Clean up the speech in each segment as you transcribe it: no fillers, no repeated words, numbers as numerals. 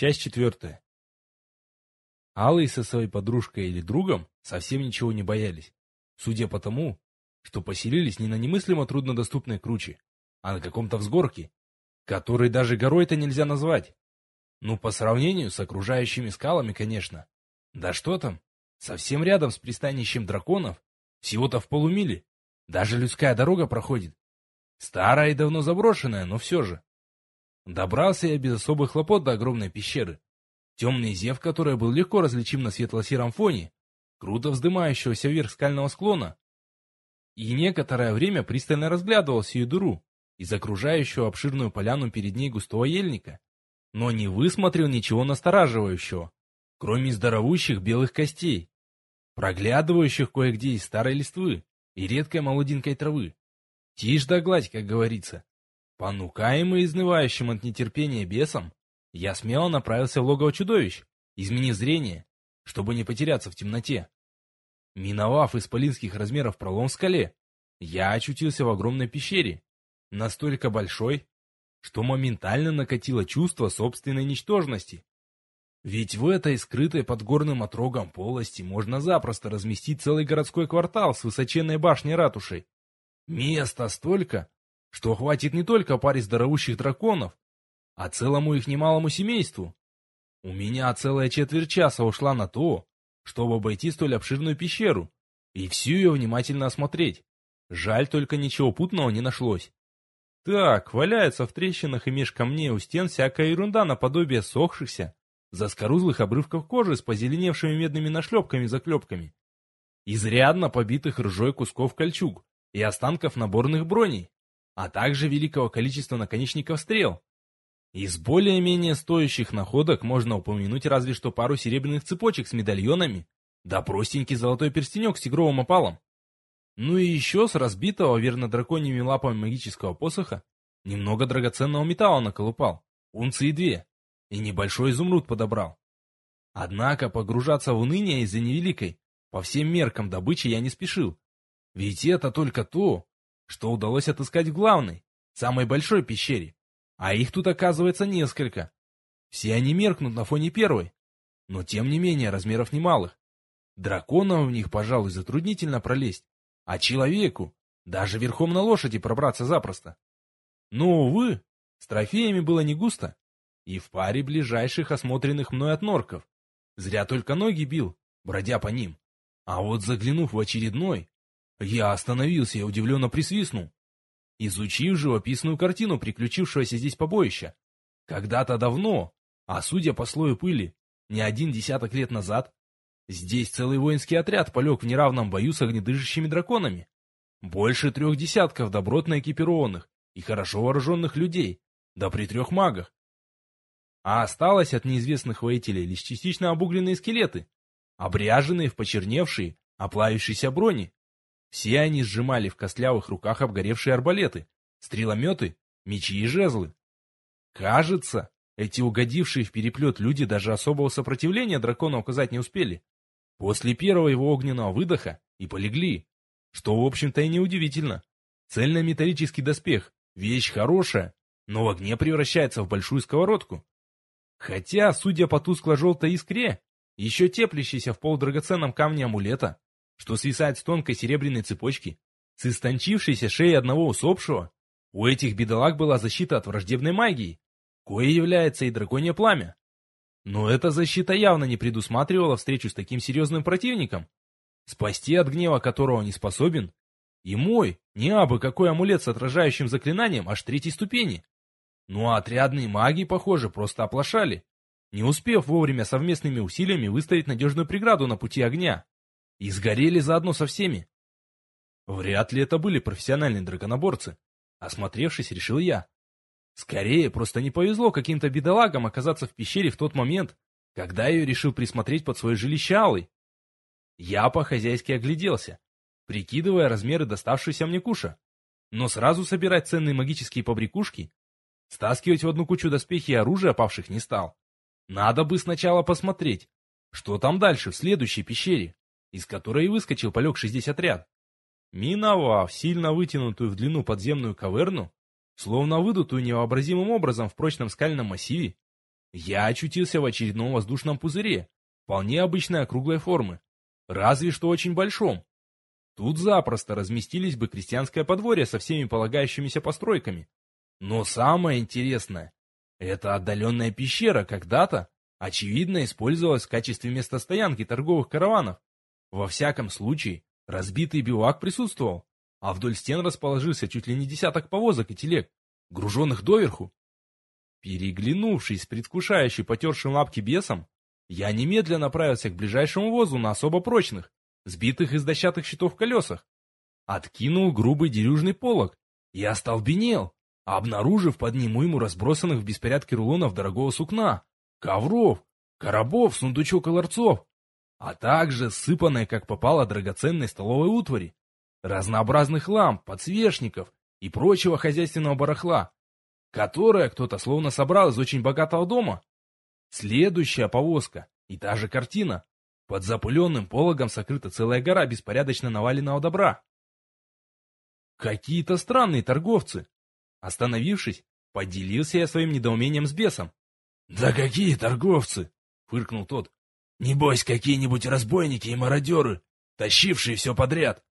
Часть 4. Алый со своей подружкой или другом совсем ничего не боялись, судя по тому, что поселились не на немыслимо труднодоступной круче, а на каком-то взгорке, который даже горой-то нельзя назвать. Ну, по сравнению с окружающими скалами, конечно. Да что там, совсем рядом с пристанищем драконов, всего-то в полумиле, даже людская дорога проходит. Старая и давно заброшенная, но все же. Добрался я без особых хлопот до огромной пещеры, темный зев которой был легко различим на светло-сером фоне, круто вздымающегося вверх скального склона, и некоторое время пристально разглядывал сию дыру из окружающего обширную поляну перед ней густого ельника, но не высмотрел ничего настораживающего, кроме здоровущих белых костей, проглядывающих кое-где из старой листвы и редкой молоденькой травы. Тишь да гладь, как говорится. Понукаемый изнывающим от нетерпения бесом, я смело направился в логово чудовищ, изменив зрение, чтобы не потеряться в темноте. Миновав исполинских размеров пролом в скале, я очутился в огромной пещере, настолько большой, что моментально накатило чувство собственной ничтожности. Ведь в этой скрытой под горным отрогом полости можно запросто разместить целый городской квартал с высоченной башней-ратушей. Места столько, что хватит не только паре здоровущих драконов, а целому их немалому семейству. У меня целая четверть часа ушла на то, чтобы обойти столь обширную пещеру и всю ее внимательно осмотреть. Жаль, только ничего путного не нашлось. Так, валяется в трещинах и меж камней у стен всякая ерунда наподобие сохшихся, заскорузлых обрывков кожи с позеленевшими медными нашлепками-заклепками, изрядно побитых ржой кусков кольчуг и останков наборных броней, а также великого количества наконечников стрел. Из более-менее стоящих находок можно упомянуть разве что пару серебряных цепочек с медальонами, да простенький золотой перстенек с тигровым опалом. Ну и еще с разбитого верно драконьими лапами магического посоха немного драгоценного металла наколупал, унции 2, и небольшой изумруд подобрал. Однако погружаться в уныние из-за невеликой, по всем меркам добычи я не спешил, ведь это только то, что удалось отыскать в главной, самой большой пещере, а их тут оказывается несколько. Все они меркнут на фоне первой, но тем не менее размеров немалых. Драконам в них, пожалуй, затруднительно пролезть, а человеку даже верхом на лошади пробраться запросто. Но, увы, с трофеями было не густо, и в паре ближайших осмотренных мной отнорков. Зря только ноги бил, бродя по ним. А вот заглянув в очередной, я остановился и удивленно присвистнул, изучив живописную картину приключившегося здесь побоища. Когда-то давно, а судя по слою пыли, не один десяток лет назад, здесь целый воинский отряд полег в неравном бою с огнедышащими драконами. Больше 3 десятков добротно экипированных и хорошо вооруженных людей, да при 3 магах. А осталось от неизвестных воителей лишь частично обугленные скелеты, обряженные в почерневшие, оплавившиеся брони. Все они сжимали в костлявых руках обгоревшие арбалеты, стрелометы, мечи и жезлы. Кажется, эти угодившие в переплет люди даже особого сопротивления дракону оказать не успели. После первого его огненного выдоха и полегли, что в общем-то и неудивительно. Цельнометаллический доспех — вещь хорошая, но в огне превращается в большую сковородку. Хотя, судя по тускло-желтой искре, еще теплящейся в полудрагоценном камне амулета, что свисает с тонкой серебряной цепочки, с истончившейся шеей одного усопшего, у этих бедолаг была защита от враждебной магии, кое является и драконье пламя. Но эта защита явно не предусматривала встречу с таким серьезным противником, спасти от гнева которого не способен, и мой, не абы какой амулет с отражающим заклинанием аж 3-й ступени. Ну а отрядные маги, похоже, просто оплошали, не успев вовремя совместными усилиями выставить надежную преграду на пути огня. И сгорели заодно со всеми. Вряд ли это были профессиональные драконоборцы. Осмотревшись, решил я. Скорее, просто не повезло каким-то бедолагам оказаться в пещере в тот момент, когда ее решил присмотреть под свое жилище Алый. Я по-хозяйски огляделся, прикидывая размеры доставшейся мне куша. Но сразу собирать ценные магические побрякушки, стаскивать в одну кучу доспехи и оружие опавших не стал. Надо бы сначала посмотреть, что там дальше в следующей пещере, из которой и выскочил полегший здесь отряд. Миновав сильно вытянутую в длину подземную каверну, словно выдутую невообразимым образом в прочном скальном массиве, я очутился в очередном воздушном пузыре, вполне обычной округлой формы, разве что очень большом. Тут запросто разместились бы крестьянское подворье со всеми полагающимися постройками. Но самое интересное, эта отдаленная пещера когда-то, очевидно, использовалась в качестве места стоянки торговых караванов. Во всяком случае, разбитый бивак присутствовал, а вдоль стен расположился чуть ли не десяток повозок и телег, груженных доверху. Переглянувшись с предвкушающе потершим лапки бесом, я немедленно направился к ближайшему возу на особо прочных, сбитых из дощатых щитов колесах. Откинул грубый дерюжный полог и остолбенел, обнаружив под ним уйму разбросанных в беспорядке рулонов дорогого сукна, ковров, коробов, сундучок и ларцов, а также сыпанной как попало драгоценной столовой утвари, разнообразных ламп, подсвечников и прочего хозяйственного барахла, которое кто-то словно собрал из очень богатого дома. Следующая повозка и та же картина. Под запыленным пологом сокрыта целая гора беспорядочно наваленного добра. Какие-то странные торговцы. Остановившись, поделился я своим недоумением с бесом. «Да какие торговцы?» — фыркнул тот. «Небось, какие-нибудь разбойники и мародеры, тащившие все подряд».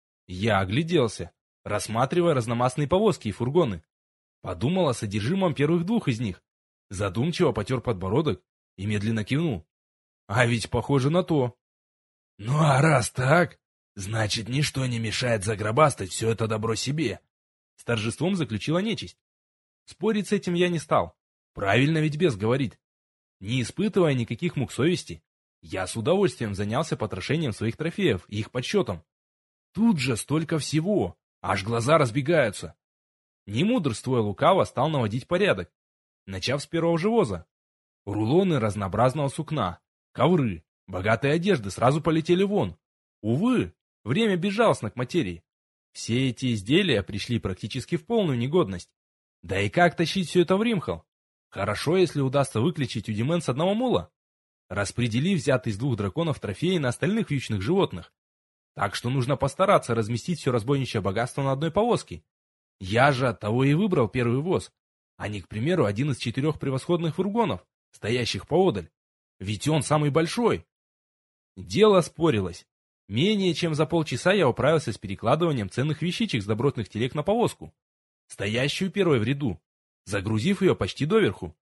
Я огляделся, рассматривая разномастные повозки и фургоны. Подумал о содержимом первых двух из них. Задумчиво потер подбородок и медленно кивнул. А ведь похоже на то. «Ну а раз так, значит, ничто не мешает загробастать все это добро себе», — с торжеством заключила нечисть. Спорить с этим я не стал. Правильно ведь бес говорит. Не испытывая никаких мук совести, я с удовольствием занялся потрошением своих трофеев и их подсчетом. Тут же столько всего, аж глаза разбегаются. Не мудрствуя лукаво, стал наводить порядок, начав с первого же воза. Рулоны разнообразного сукна, ковры, богатые одежды сразу полетели вон. Увы, время безжалостно к материи. Все эти изделия пришли практически в полную негодность. Да и как тащить все это в Римхал? Хорошо, если удастся выключить Удимен с одного мула, распределив взятый из двух драконов трофеи на остальных вьючных животных. Так что нужно постараться разместить все разбойничье богатство на одной повозке. Я же оттого и выбрал первый воз, а не, к примеру, один из 4 превосходных фургонов, стоящих поодаль. Ведь он самый большой. Дело спорилось. Менее чем за полчаса я управился с перекладыванием ценных вещичек с добротных телег на повозку, стоящую первой в ряду, загрузив ее почти доверху.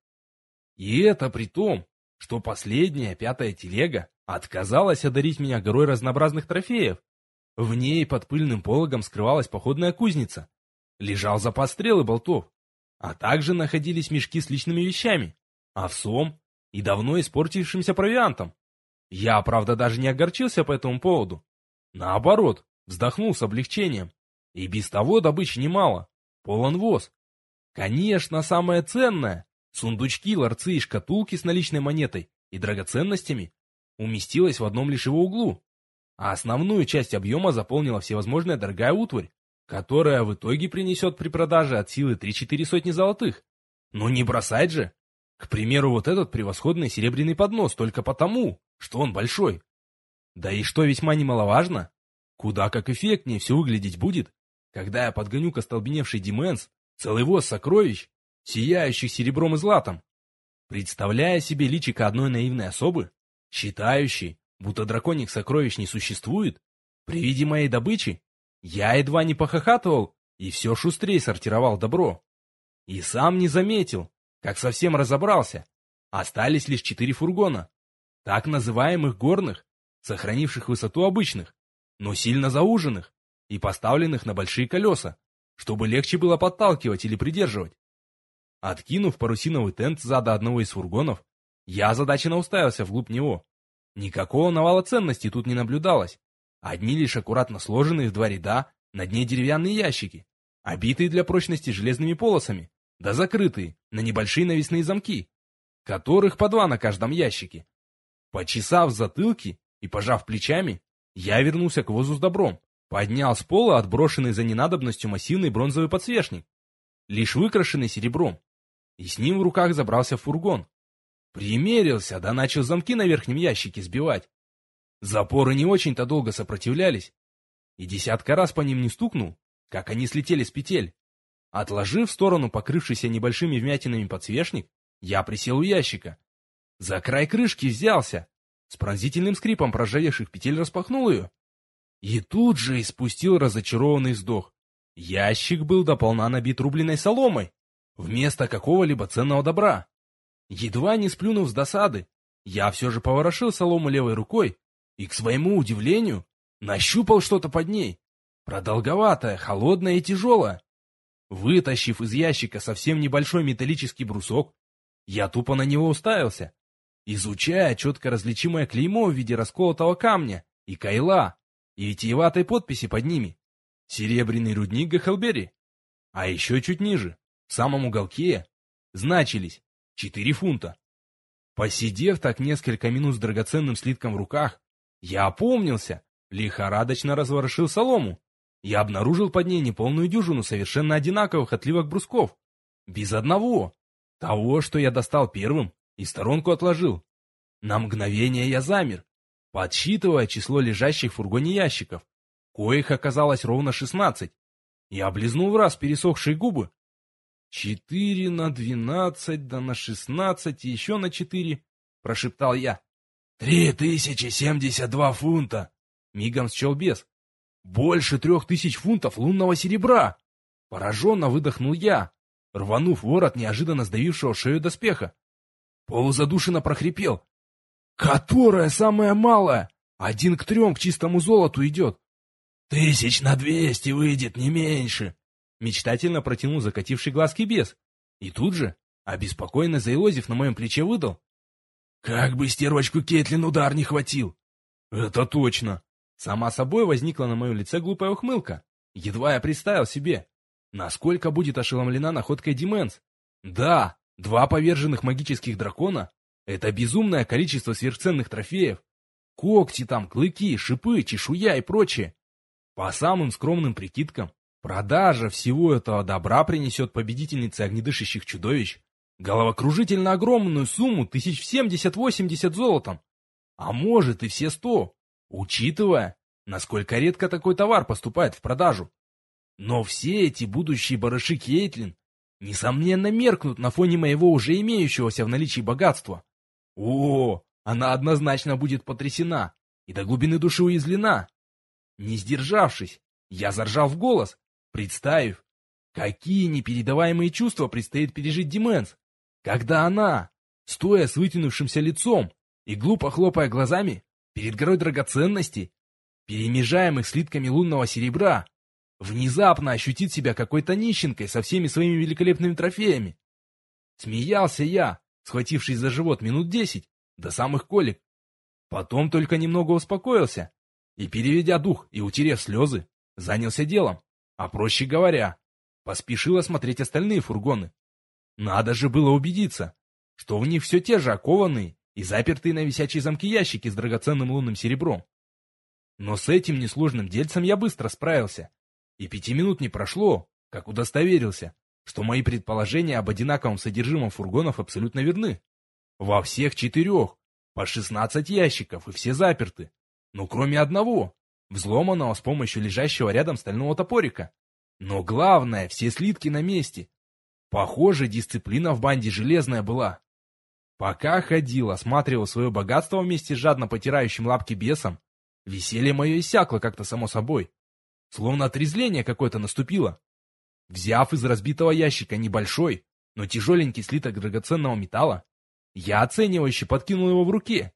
И это при том, что последняя, 5-я телега отказалась одарить меня горой разнообразных трофеев. В ней под пыльным пологом скрывалась походная кузница, лежал запас стрел и болтов, а также находились мешки с личными вещами, овсом и давно испортившимся провиантом. Я, правда, даже не огорчился по этому поводу. Наоборот, вздохнул с облегчением. И без того добычи немало, полон воз. Конечно, самое ценное — сундучки, ларцы и шкатулки с наличной монетой и драгоценностями — уместилось в одном лишь его углу, а основную часть объема заполнила всевозможная дорогая утварь, которая в итоге принесет при продаже от силы 3-4 сотни золотых. Но не бросать же! К примеру, вот этот превосходный серебряный поднос только потому, что он большой. Да и что весьма немаловажно, куда как эффектнее все выглядеть будет, когда я подгоню к остолбеневший Дименс целый воз сокровищ, сияющих серебром и златом. Представляя себе личико одной наивной особы, считающей, будто драконьих сокровищ не существует, при виде моей добычи, я едва не похохатывал и все шустрее сортировал добро. И сам не заметил, как совсем разобрался. Остались лишь 4 фургона, так называемых горных, сохранивших высоту обычных, но сильно зауженных и поставленных на большие колеса, чтобы легче было подталкивать или придерживать. Откинув парусиновый тент зада одного из фургонов, я озадаченно уставился вглубь него. Никакого навала ценностей тут не наблюдалось. Одни лишь аккуратно сложенные в 2 ряда на дне деревянные ящики, обитые для прочности железными полосами, да закрытые на небольшие навесные замки, которых по 2 на каждом ящике. Почесав затылки и пожав плечами, я вернулся к возу с добром, поднял с пола отброшенный за ненадобностью массивный бронзовый подсвечник, лишь выкрашенный серебром, и с ним в руках забрался в фургон. Примерился, да начал замки на верхнем ящике сбивать. Запоры не очень-то долго сопротивлялись, и десятка раз по ним не стукнул, как они слетели с петель. Отложив в сторону покрывшийся небольшими вмятинами подсвечник, Я присел у ящика. За край крышки взялся. С пронзительным скрипом проржавевших петель распахнул ее. И тут же испустил разочарованный вздох. Ящик был дополна набит рубленой соломой, вместо какого-либо ценного добра. Едва не сплюнув с досады, я все же поворошил солому левой рукой и, к своему удивлению, нащупал что-то под ней. Продолговатое, холодное и тяжелое. Вытащив из ящика совсем небольшой металлический брусок, я тупо на него уставился, изучая четко различимое клеймо в виде расколотого камня и кайла, и витиеватой подписи под ними. Серебряный рудник Гэхелберри. А еще чуть ниже, в самом уголке, значились 4 фунта. Посидев так несколько минут с драгоценным слитком в руках, я опомнился, лихорадочно разворошил солому. Я обнаружил под ней неполную дюжину совершенно одинаковых отливок брусков. Без одного. Того, что я достал первым, и в сторонку отложил. На мгновение я замер, подсчитывая число лежащих в фургоне ящиков, коих оказалось ровно 16, и облизнул в раз пересохшие губы. 4 на 12, да на 16 и еще на 4, прошептал я. 3072 фунта, мигом счел бес. Больше 3000 фунтов лунного серебра! Пораженно выдохнул я, рванув ворот неожиданно сдавившего шею доспеха. Полузадушенно прохрипел. Которая самая малая? 1 к 3 к чистому золоту идет. 1200 выйдет, не меньше. Мечтательно протянул закативший глазки бес. И тут же, обеспокоенно заилозив на моем плече, выдал. Как бы стервочку Кейтлин удар не хватил. Это точно. Сама собой возникла на моем лице глупая ухмылка. Едва я представил себе, насколько будет ошеломлена находкой Дименс. Да, 2 поверженных магических дракона — это безумное количество сверхценных трофеев. Когти там, клыки, шипы, чешуя и прочее. По самым скромным прикидкам, продажа всего этого добра принесет победительнице огнедышащих чудовищ головокружительно огромную сумму 1070-80 золотом. А может и все 100. Учитывая, насколько редко такой товар поступает в продажу. Но все эти будущие барыши Кейтлин, несомненно, меркнут на фоне моего уже имеющегося в наличии богатства. О, она однозначно будет потрясена и до глубины души уязвлена. Не сдержавшись, я заржал в голос, представив, какие непередаваемые чувства предстоит пережить Дименс, когда она, стоя с вытянувшимся лицом и глупо хлопая глазами, перед горой драгоценностей, перемежаемых слитками лунного серебра, внезапно ощутит себя какой-то нищенкой со всеми своими великолепными трофеями. Смеялся я, схватившись за живот минут 10, до самых колик. Потом только немного успокоился и, переведя дух и утерев слезы, занялся делом, а проще говоря, поспешил осмотреть остальные фургоны. Надо же было убедиться, что в них все те же окованные и запертые на висячие замки ящики с драгоценным лунным серебром. Но с этим несложным дельцем я быстро справился, и 5 минут не прошло, как удостоверился, что мои предположения об одинаковом содержимом фургонов абсолютно верны. Во всех 4 по 16 ящиков, и все заперты, но кроме одного, взломанного с помощью лежащего рядом стального топорика. Но главное, все слитки на месте. Похоже, дисциплина в банде железная была. Пока ходил, осматривал свое богатство вместе с жадно потирающим лапки бесом, веселье мое иссякло как-то само собой. Словно отрезвление какое-то наступило. Взяв из разбитого ящика небольшой, но тяжеленький слиток драгоценного металла, я оценивающе подкинул его в руке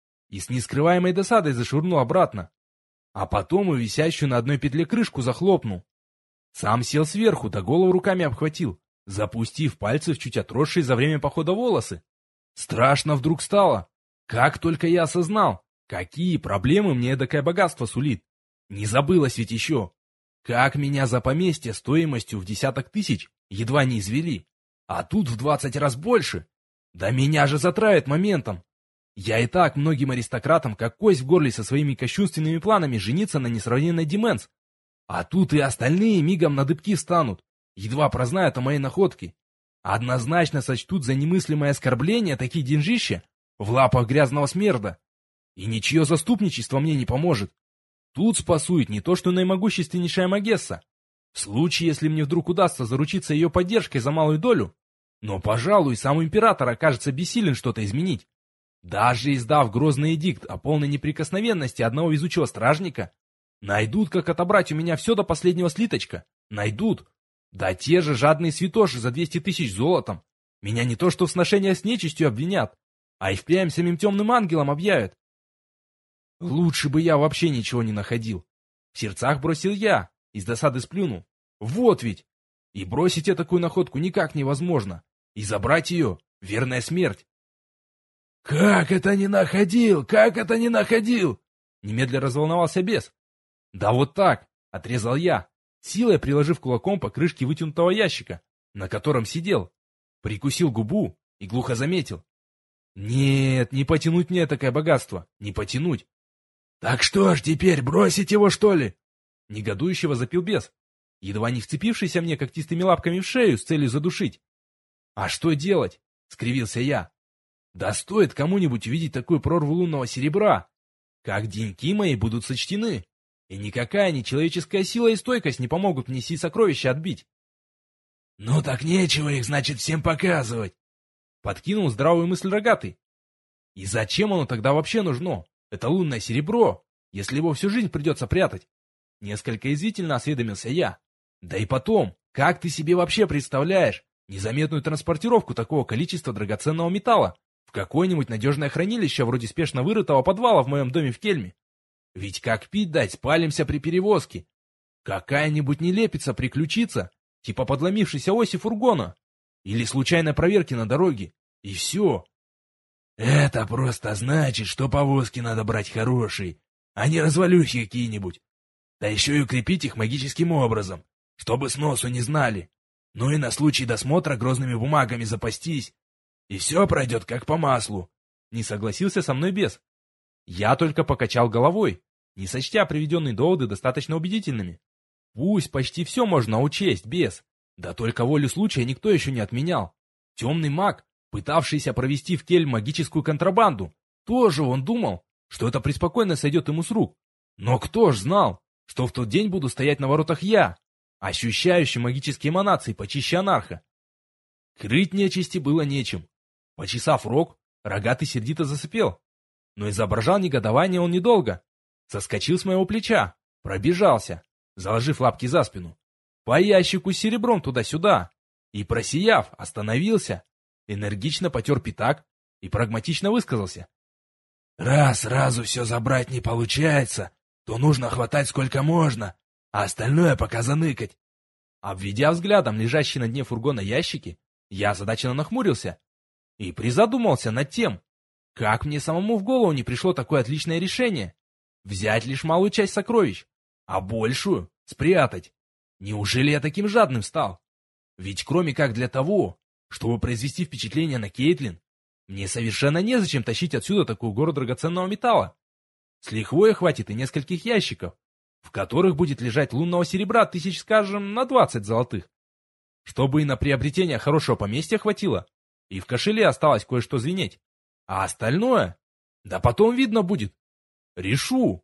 и с нескрываемой досадой зашвырнул обратно, а потом и висящую на одной петле крышку захлопнул. Сам сел сверху, да голову руками обхватил, запустив пальцы в чуть отросшие за время похода волосы. Страшно вдруг стало, как только я осознал, какие проблемы мне эдакое богатство сулит. Не забылось ведь еще, как меня за поместье стоимостью в десяток тысяч едва не извели, а тут в 20 раз больше. Да меня же затравят моментом. Я и так многим аристократам как кость в горле со своими кощунственными планами жениться на несравненной Дименс. А тут и остальные мигом на дыбки встанут, едва прознают о моей находке. Однозначно сочтут за немыслимое оскорбление такие деньжища в лапах грязного смерда. И ничье заступничество мне не поможет. Тут спасует не то что наимогущественнейшая Магесса. В случае, если мне вдруг удастся заручиться ее поддержкой за малую долю, Но, пожалуй, сам император окажется бессилен что-то изменить. Даже издав грозный эдикт о полной неприкосновенности одного везучего стражника, найдут, как отобрать у меня все до последнего слиточка. Найдут. Да те же жадные святоши за 200 тысяч золотом. Меня не то что в сношениях с нечистью обвинят, а и впрямь самим темным ангелом объявят. Лучше бы я вообще ничего не находил. В сердцах бросил я, из досады сплюнул. Вот ведь! И бросить такую находку никак невозможно. И забрать ее — верная смерть. «Как это не находил? Как это не находил?» Немедля разволновался бес. «Да вот так!» — отрезал я, силой приложив кулаком по крышке вытянутого ящика, на котором сидел. Прикусил губу и глухо заметил. «Нет, не потянуть мне такое богатство, не потянуть!» «Так что ж теперь, бросить его, что ли?» Негодующе возопил бес, едва не вцепившийся мне когтистыми лапками в шею с целью задушить. «А что делать?» — скривился я. «Да стоит кому-нибудь увидеть такую прорву лунного серебра, как деньки мои будут сочтены, и никакая нечеловеческая сила и стойкость не помогут мне сии сокровища отбить». «Ну так нечего их, значит, всем показывать!» — подкинул здравую мысль рогатый. «И зачем оно тогда вообще нужно? Это лунное серебро, если его всю жизнь придется прятать». Несколько язвительно осведомился я. «Да и потом, как ты себе вообще представляешь незаметную транспортировку такого количества драгоценного металла в какое-нибудь надежное хранилище вроде спешно вырытого подвала в моем доме в Кельме? Ведь как пить дать, спалимся при перевозке. Какая-нибудь нелепица приключится, типа подломившейся оси фургона или случайной проверки на дороге, и все». «Это просто значит, что повозки надо брать хорошие, а не развалюхи какие-нибудь. Да еще и укрепить их магическим образом, чтобы сносу не знали. Ну и на случай досмотра грозными бумагами запастись. И все пройдет как по маслу». Не согласился со мной бес. Я только покачал головой, не сочтя приведенные доводы достаточно убедительными. Пусть почти все можно учесть, бес. Да только волю случая никто еще не отменял. Темный маг, пытавшийся провести в Кельм магическую контрабанду, тоже он думал, что это преспокойно сойдет ему с рук. Но кто ж знал, что в тот день буду стоять на воротах я, ощущающий магические эманации почище анарха. Крыть нечисти было нечем. Почесав рог, рогатый сердито засыпел. Но изображал негодование он недолго. Соскочил с моего плеча, пробежался, заложив лапки за спину, по ящику с серебром туда-сюда, и, просияв, остановился, энергично потер пятак и прагматично высказался. «Раз сразу все забрать не получается, то нужно хватать сколько можно, а остальное пока заныкать». Обведя взглядом лежащие на дне фургона ящики, я озадаченно нахмурился и призадумался над тем, как мне самому в голову не пришло такое отличное решение. Взять лишь малую часть сокровищ, а большую спрятать. Неужели я таким жадным стал? Ведь кроме как для того, чтобы произвести впечатление на Кейтлин, мне совершенно незачем тащить отсюда такую гору драгоценного металла. С лихвой хватит и нескольких ящиков, в которых будет лежать лунного серебра тысяч, скажем, на 20 золотых. Чтобы и на приобретение хорошего поместья хватило, и в кошеле осталось кое-что звенеть. А остальное? Да потом видно будет. Решу.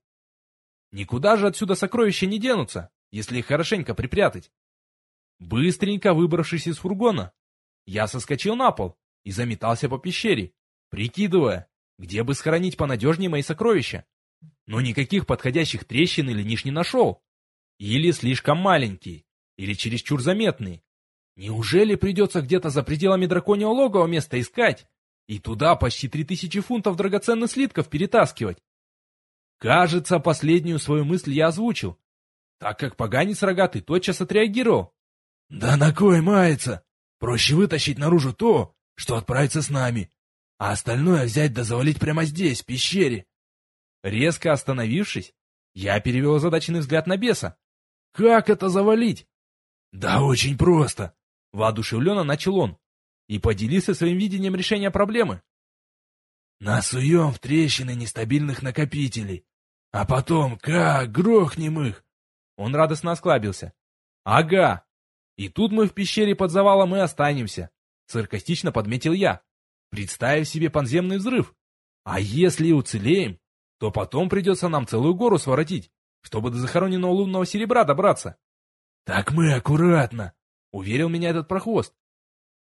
Никуда же отсюда сокровища не денутся, если их хорошенько припрятать. Быстренько выбравшись из фургона, я соскочил на пол и заметался по пещере, прикидывая, где бы схоронить понадежнее мои сокровища. Но никаких подходящих трещин или ниш не нашел. Или слишком маленькие, или чересчур заметные. Неужели придется где-то за пределами драконьего логова место искать и туда почти 3000 фунтов драгоценных слитков перетаскивать? Кажется, последнюю свою мысль я озвучил, так как поганец рогатый тотчас отреагировал. «Да на кой мается? Проще вытащить наружу то, что отправится с нами, а остальное взять да завалить прямо здесь, в пещере». Резко остановившись, я перевел озадаченный взгляд на беса. «Как это завалить?» «Да очень просто», — воодушевленно начал он и поделился своим видением решения проблемы. «Насуем в трещины нестабильных накопителей, а потом как грохнем их!» Он радостно осклабился. «Ага, и тут мы в пещере под завалом и останемся», — саркастично подметил я, представив себе подземный взрыв. «А если и уцелеем, то потом придется нам целую гору своротить, чтобы до захороненного лунного серебра добраться». «Так мы аккуратно», — уверил меня этот прохвост.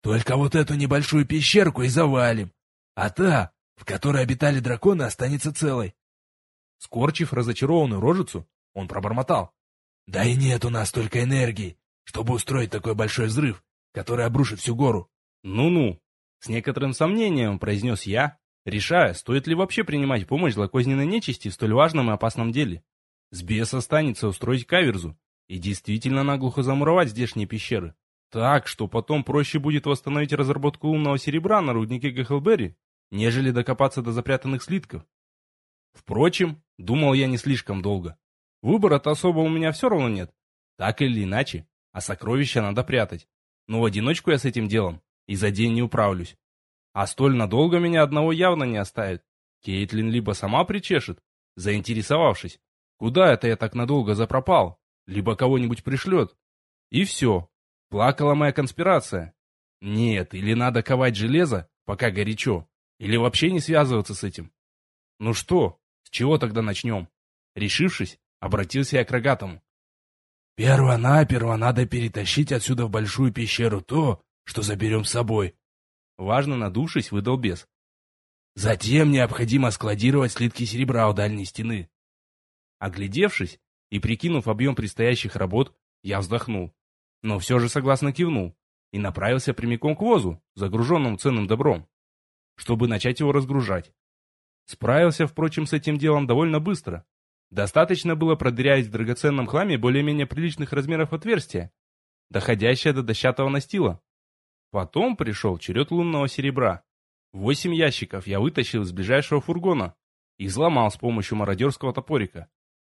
Только вот эту небольшую пещерку и завалим, а та, в которой обитали драконы, останется целой. Скорчив разочарованную рожицу, он пробормотал. Да и нет у нас столько энергии, чтобы устроить такой большой взрыв, который обрушит всю гору. Ну-ну, с некоторым сомнением произнес я, решая, стоит ли вообще принимать помощь злокозненной нечисти в столь важном и опасном деле. С беса станется устроить каверзу и действительно наглухо замуровать здешние пещеры. Так, что потом проще будет восстановить разработку лунного серебра на руднике Гэхлберри, нежели докопаться до запрятанных слитков. Впрочем, думал я не слишком долго. Выбора-то особо у меня все равно нет. Так или иначе, а сокровища надо прятать. Но в одиночку я с этим делом и за день не управлюсь. А столь надолго меня одного явно не оставит. Кейтлин либо сама причешет, заинтересовавшись, куда это я так надолго запропал, либо кого-нибудь пришлет. И все. Плакала моя конспирация. Нет, или надо ковать железо, пока горячо, или вообще не связываться с этим. Ну что, с чего тогда начнем? Решившись, обратился я к Рогатому. Перво-наперво надо перетащить отсюда в большую пещеру то, что заберем с собой. Важно надувшись, выдал бес. Затем необходимо складировать слитки серебра у дальней стены. Оглядевшись и прикинув объем предстоящих работ, я вздохнул. Но все же согласно кивнул и направился прямиком к возу, загруженному ценным добром, чтобы начать его разгружать. Справился, впрочем, с этим делом довольно быстро. Достаточно было продырявить в драгоценном хламе более-менее приличных размеров отверстия, доходящее до дощатого настила. Потом пришел черед лунного серебра. 8 ящиков я вытащил из ближайшего фургона и взломал с помощью мародерского топорика.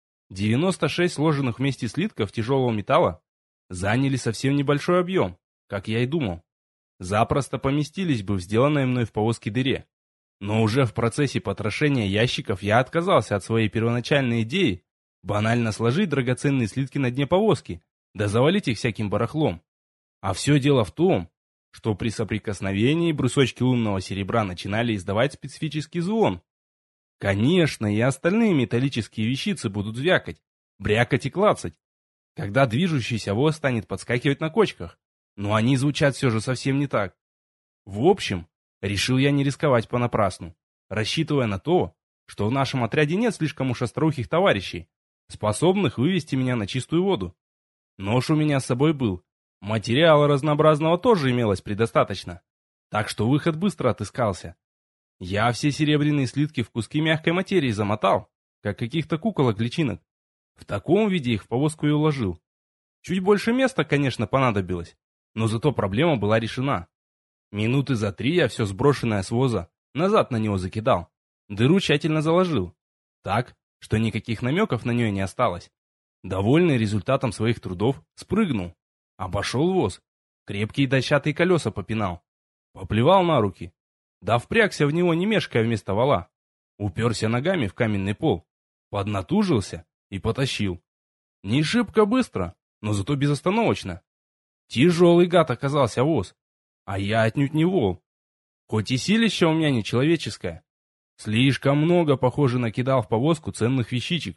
96 сложенных вместе слитков тяжелого металла заняли совсем небольшой объем, как я и думал. Запросто поместились бы в сделанной мной в повозке дыре. Но уже в процессе потрошения ящиков я отказался от своей первоначальной идеи банально сложить драгоценные слитки на дне повозки, да завалить их всяким барахлом. А все дело в том, что при соприкосновении брусочки лунного серебра начинали издавать специфический звон. Конечно, и остальные металлические вещицы будут звякать, брякать и клацать, когда движущийся воз станет подскакивать на кочках, но они звучат все же совсем не так. В общем, решил я не рисковать понапрасну, рассчитывая на то, что в нашем отряде нет слишком уж остроухих товарищей, способных вывести меня на чистую воду. Нож у меня с собой был, материала разнообразного тоже имелось предостаточно, так что выход быстро отыскался. Я все серебряные слитки в куски мягкой материи замотал, как каких-то куколок-личинок. В таком виде их в повозку и уложил. Чуть больше места, конечно, понадобилось, но зато проблема была решена. Минуты за 3 я все сброшенное с воза назад на него закидал, дыру тщательно заложил, так, что никаких намеков на нее не осталось. Довольный результатом своих трудов, спрыгнул, обошел воз, крепкие дощатые колеса попинал, поплевал на руки, да впрягся в него не мешкая вместо вала, уперся ногами в каменный пол, поднатужился и потащил. Не шибко быстро, но зато безостановочно. Тяжелый гад оказался воз, а я отнюдь не вол. Хоть и силище у меня нечеловеческое, слишком много, похоже, накидал в повозку ценных вещичек.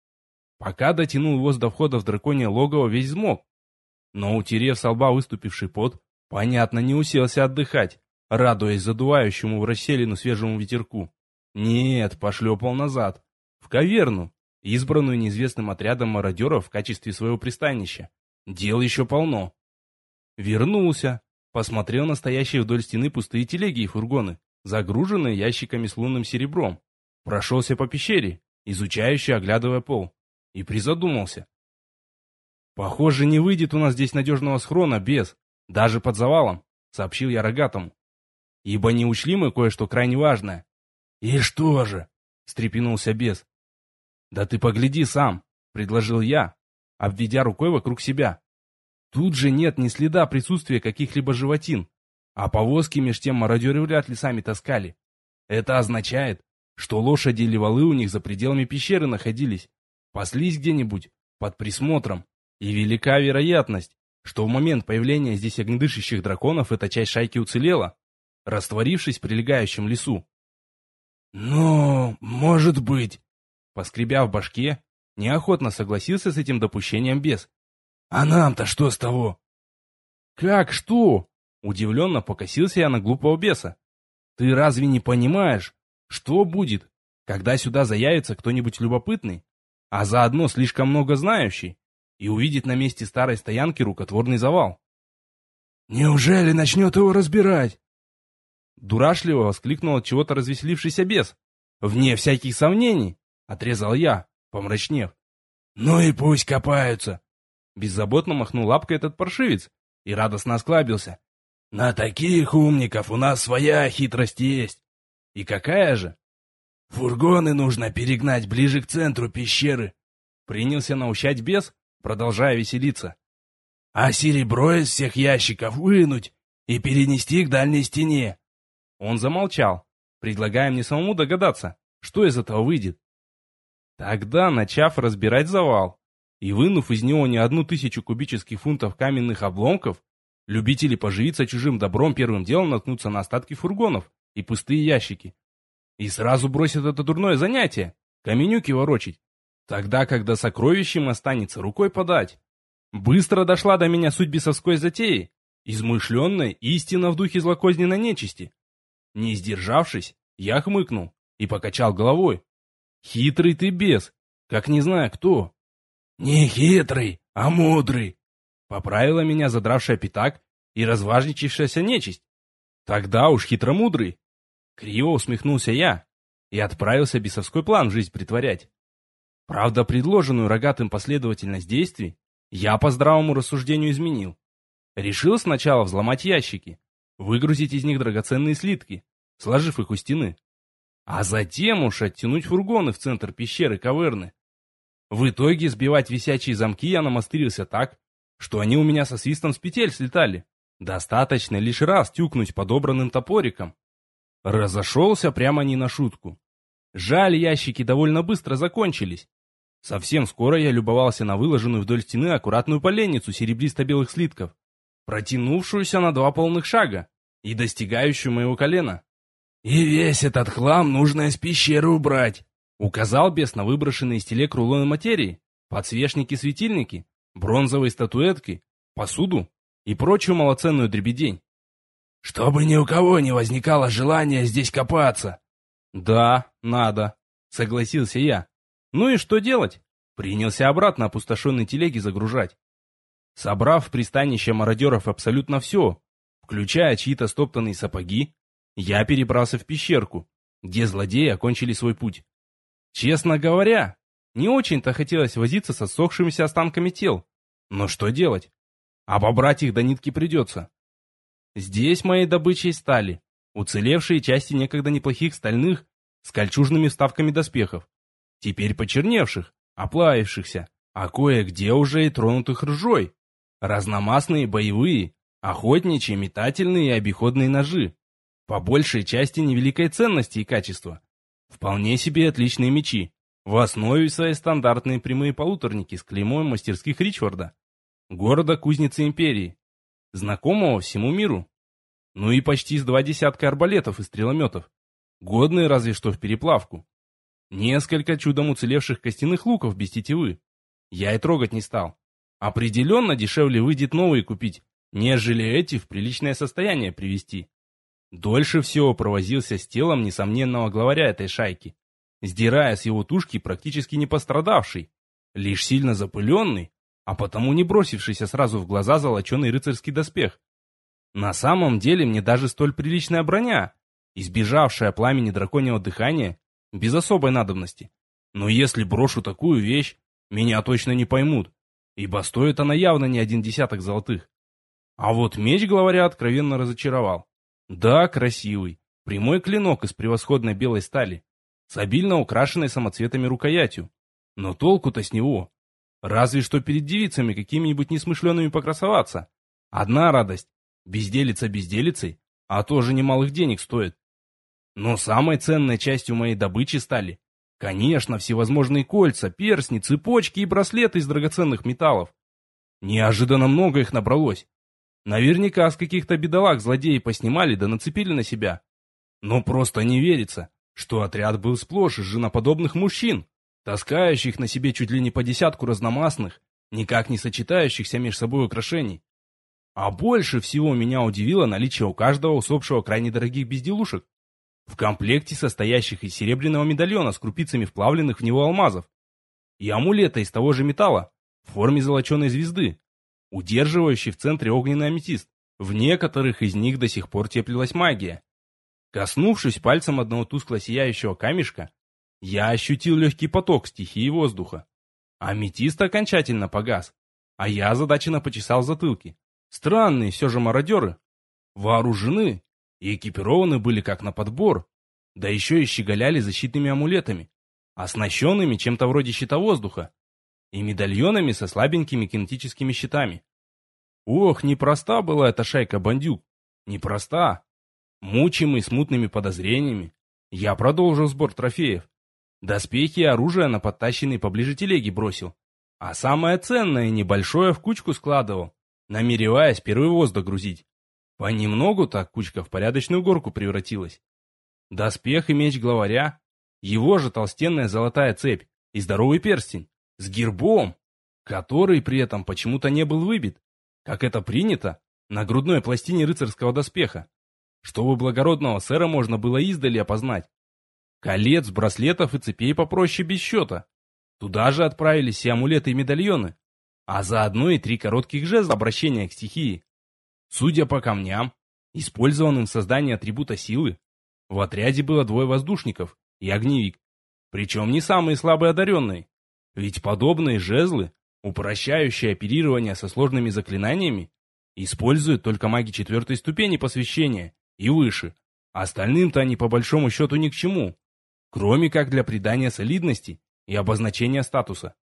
Пока дотянул воз до входа в драконье логово, весь взмок. Но, утерев со лба выступивший пот, понятно, не уселся отдыхать, радуясь задувающему в расселину свежему ветерку. Нет, пошлепал назад, в каверну, избранную неизвестным отрядом мародеров в качестве своего пристанища. Дел еще полно. Вернулся, посмотрел на стоящие вдоль стены пустые телеги и фургоны, загруженные ящиками с лунным серебром. Прошелся по пещере, изучающе оглядывая пол, и призадумался. «Похоже, не выйдет у нас здесь надежного схрона без, даже под завалом», — сообщил я Рогатому. «Ибо не учли мы кое-что крайне важное». «И что же?» — встрепенулся бес. «Да ты погляди сам», — предложил я, обведя рукой вокруг себя. «Тут же нет ни следа присутствия каких-либо животин, а повозки меж тем мародеры вряд ли сами таскали. Это означает, что лошади или валы у них за пределами пещеры находились, паслись где-нибудь под присмотром, и велика вероятность, что в момент появления здесь огнедышащих драконов эта часть шайки уцелела, растворившись в прилегающем лесу». «Ну, может быть», — поскребя в башке, неохотно согласился с этим допущением бес. «А нам-то что с того?» «Как что?» Удивленно покосился я на глупого беса. Ты разве не понимаешь, что будет, когда сюда заявится кто-нибудь любопытный, а заодно слишком много знающий, и увидит на месте старой стоянки рукотворный завал? Неужели начнет его разбирать? Дурашливо воскликнул от чего-то развеселившийся бес. Вне всяких сомнений, отрезал я, помрачнев. Ну и пусть копаются. Беззаботно махнул лапкой этот паршивец и радостно осклабился. На таких умников у нас своя хитрость есть. И какая же? Фургоны нужно перегнать ближе к центру пещеры. Принялся наущать бес, продолжая веселиться. А серебро из всех ящиков вынуть и перенести к дальней стене. Он замолчал, предлагая мне самому догадаться, что из этого выйдет. Тогда, начав разбирать завал и вынув из него не 1000 кубических фунтов каменных обломков, любители поживиться чужим добром первым делом наткнутся на остатки фургонов и пустые ящики. И сразу бросят это дурное занятие — каменюки ворочить, тогда, когда сокровищем останется рукой подать. Быстро дошла до меня суть бесовской затеи, измышленной истинно в духе злокозненной нечисти. Не сдержавшись, я хмыкнул и покачал головой. Хитрый ты бес, как не знаю кто. Не хитрый, а мудрый. Поправила меня задравшая пятак и разважничавшаяся нечисть. Тогда уж хитромудрый. Криво усмехнулся я и отправился бесовской план в жизнь притворять. Правда, предложенную рогатым последовательность действий я по здравому рассуждению изменил. Решил сначала взломать ящики, выгрузить из них драгоценные слитки, сложив их у стены, а затем уж оттянуть фургоны в центр пещеры каверны. В итоге сбивать висячие замки я намастерился так, что они у меня со свистом с петель слетали. Достаточно лишь раз тюкнуть подобранным топориком. Разошелся прямо не на шутку. Жаль, ящики довольно быстро закончились. Совсем скоро я любовался на выложенную вдоль стены аккуратную поленницу серебристо-белых слитков, протянувшуюся на 2 полных шага и достигающую моего колена. «И весь этот хлам нужно из пещеры убрать», — указал бес на выброшенные из телег рулоны материи, подсвечники-светильники, бронзовые статуэтки, посуду и прочую малоценную дребедень. «Чтобы ни у кого не возникало желания здесь копаться». «Да, надо», — согласился я. «Ну и что делать?» Принялся обратно опустошенные телеги загружать. Собрав в пристанище мародеров абсолютно все, включая чьи-то стоптанные сапоги, я перебрался в пещерку, где злодеи окончили свой путь. Честно говоря, не очень-то хотелось возиться со ссохшимися останками тел. Но что делать? Обобрать их до нитки придется. Здесь моей добычей стали уцелевшие части некогда неплохих стальных с кольчужными вставками доспехов, теперь почерневших, оплавившихся, а кое-где уже и тронутых ржой, разномастные боевые, охотничьи, метательные и обиходные ножи, по большей части невеликой ценности и качества. Вполне себе отличные мечи, в основе своей стандартные прямые полуторники с клеймом мастерских Ричварда, города-кузницы империи, знакомого всему миру. Ну и почти с 20 арбалетов и стрелометов, годные разве что в переплавку. Несколько чудом уцелевших костяных луков без тетивы. Я и трогать не стал. Определенно дешевле выйдет новые купить, нежели эти в приличное состояние привести. Дольше всего провозился с телом несомненного главаря этой шайки, сдирая с его тушки практически не пострадавший, лишь сильно запыленный, а потому не бросившийся сразу в глаза золоченый рыцарский доспех. На самом деле мне даже столь приличная броня, избежавшая пламени драконьего дыхания, без особой надобности. Но если брошу такую вещь, меня точно не поймут, ибо стоит она явно не 1 десяток золотых. А вот меч главаря откровенно разочаровал. Да, красивый, прямой клинок из превосходной белой стали, с обильно украшенной самоцветами рукоятью. Но толку-то с него. Разве что перед девицами какими-нибудь несмышленными покрасоваться. Одна радость. Безделица безделицей, а тоже немалых денег стоит. Но самой ценной частью моей добычи стали, конечно, всевозможные кольца, перстни, цепочки и браслеты из драгоценных металлов. Неожиданно много их набралось. Наверняка с каких-то бедолаг злодеи поснимали да нацепили на себя. Но просто не верится, что отряд был сплошь из женоподобных мужчин, таскающих на себе чуть ли не по 10 разномастных, никак не сочетающихся между собой украшений. А больше всего меня удивило наличие у каждого усопшего крайне дорогих безделушек, в комплекте состоящих из серебряного медальона с крупицами вплавленных в него алмазов, и амулета из того же металла, в форме золоченой звезды, удерживающий в центре огненный аметист. В некоторых из них до сих пор теплилась магия. Коснувшись пальцем одного тускло сияющего камешка, я ощутил легкий поток стихии воздуха. Аметист окончательно погас, а я озадаченно почесал в затылке. Странные все же мародеры. Вооружены и экипированы были как на подбор, да еще и щеголяли защитными амулетами, оснащенными чем-то вроде щита воздуха и медальонами со слабенькими кинетическими щитами. Ох, непроста была эта шайка бандюк, непроста. Мучимый смутными подозрениями, я продолжил сбор трофеев. Доспехи и оружие на подтащенный поближе телеги бросил, а самое ценное небольшое в кучку складывал, намереваясь первый воз догрузить. Понемногу так кучка в порядочную горку превратилась. Доспех и меч главаря, его же толстенная золотая цепь и здоровый перстень с гербом, который при этом почему-то не был выбит, как это принято на грудной пластине рыцарского доспеха, чтобы благородного сэра можно было издали опознать. Колец, браслетов и цепей попроще без счета. Туда же отправились и амулеты и медальоны, а заодно и 3 коротких жезла обращения к стихии. Судя по камням, использованным в создании атрибута силы, в отряде было 2 воздушников и огневик, причем не самые слабые одаренные, ведь подобные жезлы, упрощающие оперирование со сложными заклинаниями, используют только маги 4-й ступени посвящения и выше, остальным-то они по большому счету ни к чему, кроме как для придания солидности и обозначения статуса.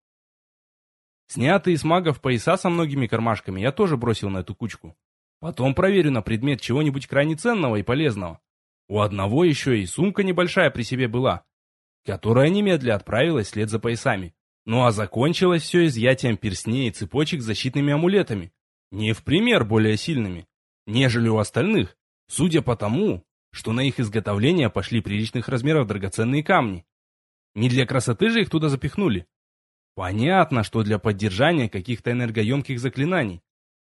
Снятые с магов пояса со многими кармашками я тоже бросил на эту кучку. Потом проверю на предмет чего-нибудь крайне ценного и полезного. У одного еще и сумка небольшая при себе была, которая немедля отправилась вслед за поясами. Ну а закончилось все изъятием перстней и цепочек с защитными амулетами, не в пример более сильными, нежели у остальных, судя по тому, что на их изготовление пошли приличных размеров драгоценные камни. Не для красоты же их туда запихнули. Понятно, что для поддержания каких-то энергоемких заклинаний.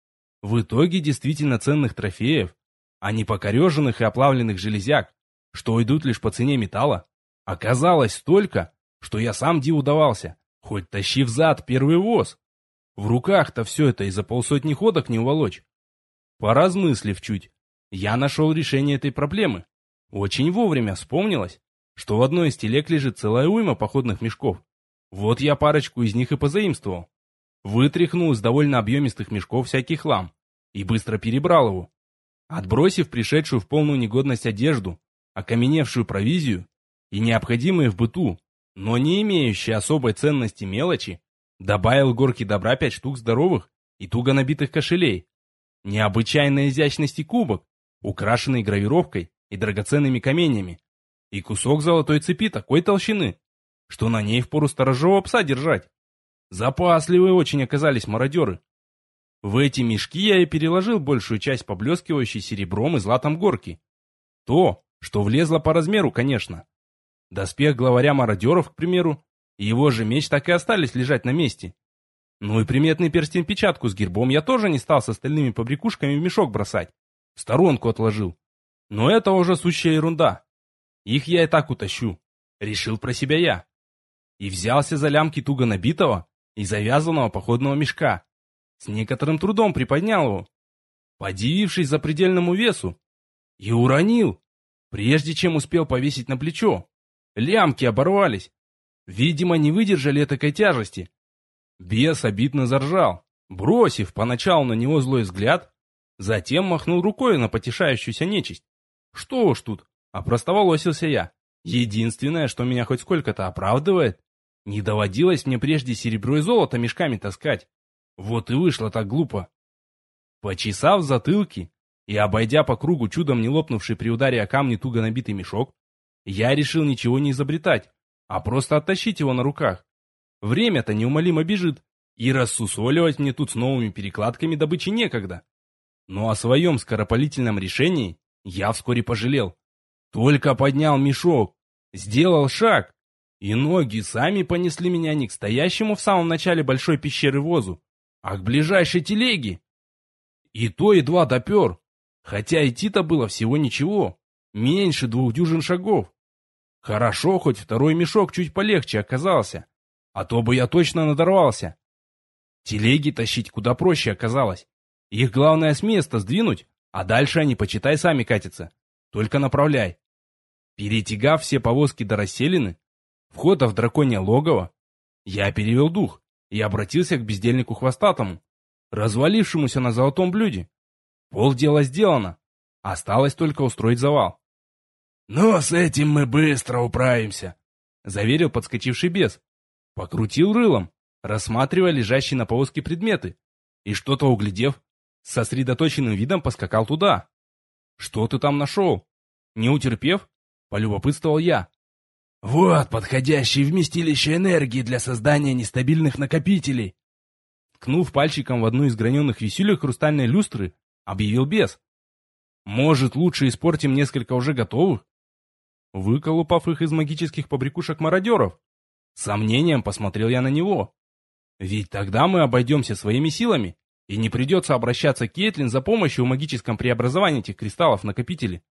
В итоге действительно ценных трофеев, а не покореженных и оплавленных железяк, что уйдут лишь по цене металла, оказалось столько, что я сам диву давался, хоть тащи взад первый воз. В руках-то все это и за 50 ходок не уволочь. Поразмыслив чуть, я нашел решение этой проблемы. Очень вовремя вспомнилось, что в одной из телег лежит целая уйма походных мешков. Вот я парочку из них и позаимствовал. Вытряхнул из довольно объемистых мешков всякий хлам и быстро перебрал его. Отбросив пришедшую в полную негодность одежду, окаменевшую провизию и необходимые в быту, но не имеющие особой ценности мелочи, добавил горки добра 5 штук здоровых и туго набитых кошелей, необычайной изящности кубок, украшенный гравировкой и драгоценными каменями, и кусок золотой цепи такой толщины, что на ней впору сторожевого пса держать. Запасливые очень оказались мародеры. В эти мешки я и переложил большую часть поблескивающей серебром и златом горки. То, что влезло по размеру, конечно. Доспех главаря мародеров, к примеру, и его же меч так и остались лежать на месте. Ну и приметный перстень-печатку с гербом я тоже не стал с остальными побрякушками в мешок бросать. В сторонку отложил. Но это уже сущая ерунда. Их я и так утащу. Решил про себя я. И взялся за лямки туго набитого и завязанного походного мешка. С некоторым трудом приподнял его, подивившись запредельному весу, и уронил, прежде чем успел повесить на плечо. Лямки оборвались. Видимо, не выдержали этакой тяжести. Бес обидно заржал, бросив поначалу на него злой взгляд, затем махнул рукой на потешающуюся нечисть. Что уж тут, опростоволосился я. Единственное, что меня хоть сколько-то оправдывает, не доводилось мне прежде серебро и золото мешками таскать. Вот и вышло так глупо. Почесав затылки и обойдя по кругу чудом не лопнувший при ударе о камни туго набитый мешок, я решил ничего не изобретать, а просто оттащить его на руках. Время-то неумолимо бежит, и рассусоливать мне тут с новыми перекладками добычи некогда. Но о своем скоропалительном решении я вскоре пожалел. Только поднял мешок, сделал шаг, и ноги сами понесли меня не к стоящему в самом начале большой пещеры возу, а к ближайшей телеге. И то едва допер, хотя идти-то было всего ничего, меньше 2 дюжин шагов. Хорошо, хоть второй мешок чуть полегче оказался, а то бы я точно надорвался. Телеги тащить куда проще оказалось. Их главное с места сдвинуть, а дальше они, почитай, сами катятся. Только направляй. Перетягав все повозки до расселины, входа в драконье логово, я перевел дух и обратился к бездельнику хвостатому, развалившемуся на золотом блюде. Полдела сделано, осталось только устроить завал. «Ну, с этим мы быстро управимся», — заверил подскочивший бес. Покрутил рылом, рассматривая лежащие на повозке предметы, и что-то углядев, с сосредоточенным видом поскакал туда. «Что ты там нашел?» Не утерпев, полюбопытствовал я. «Вот подходящее вместилище энергии для создания нестабильных накопителей», ткнув пальчиком в одну из граненых висюлек хрустальной люстры, объявил бес. «Может, лучше испортим несколько уже готовых?» Выколупав их из магических побрякушек мародеров, с сомнением посмотрел я на него. Ведь тогда мы обойдемся своими силами, и не придется обращаться к Кейтлин за помощью в магическом преобразовании этих кристаллов в накопители.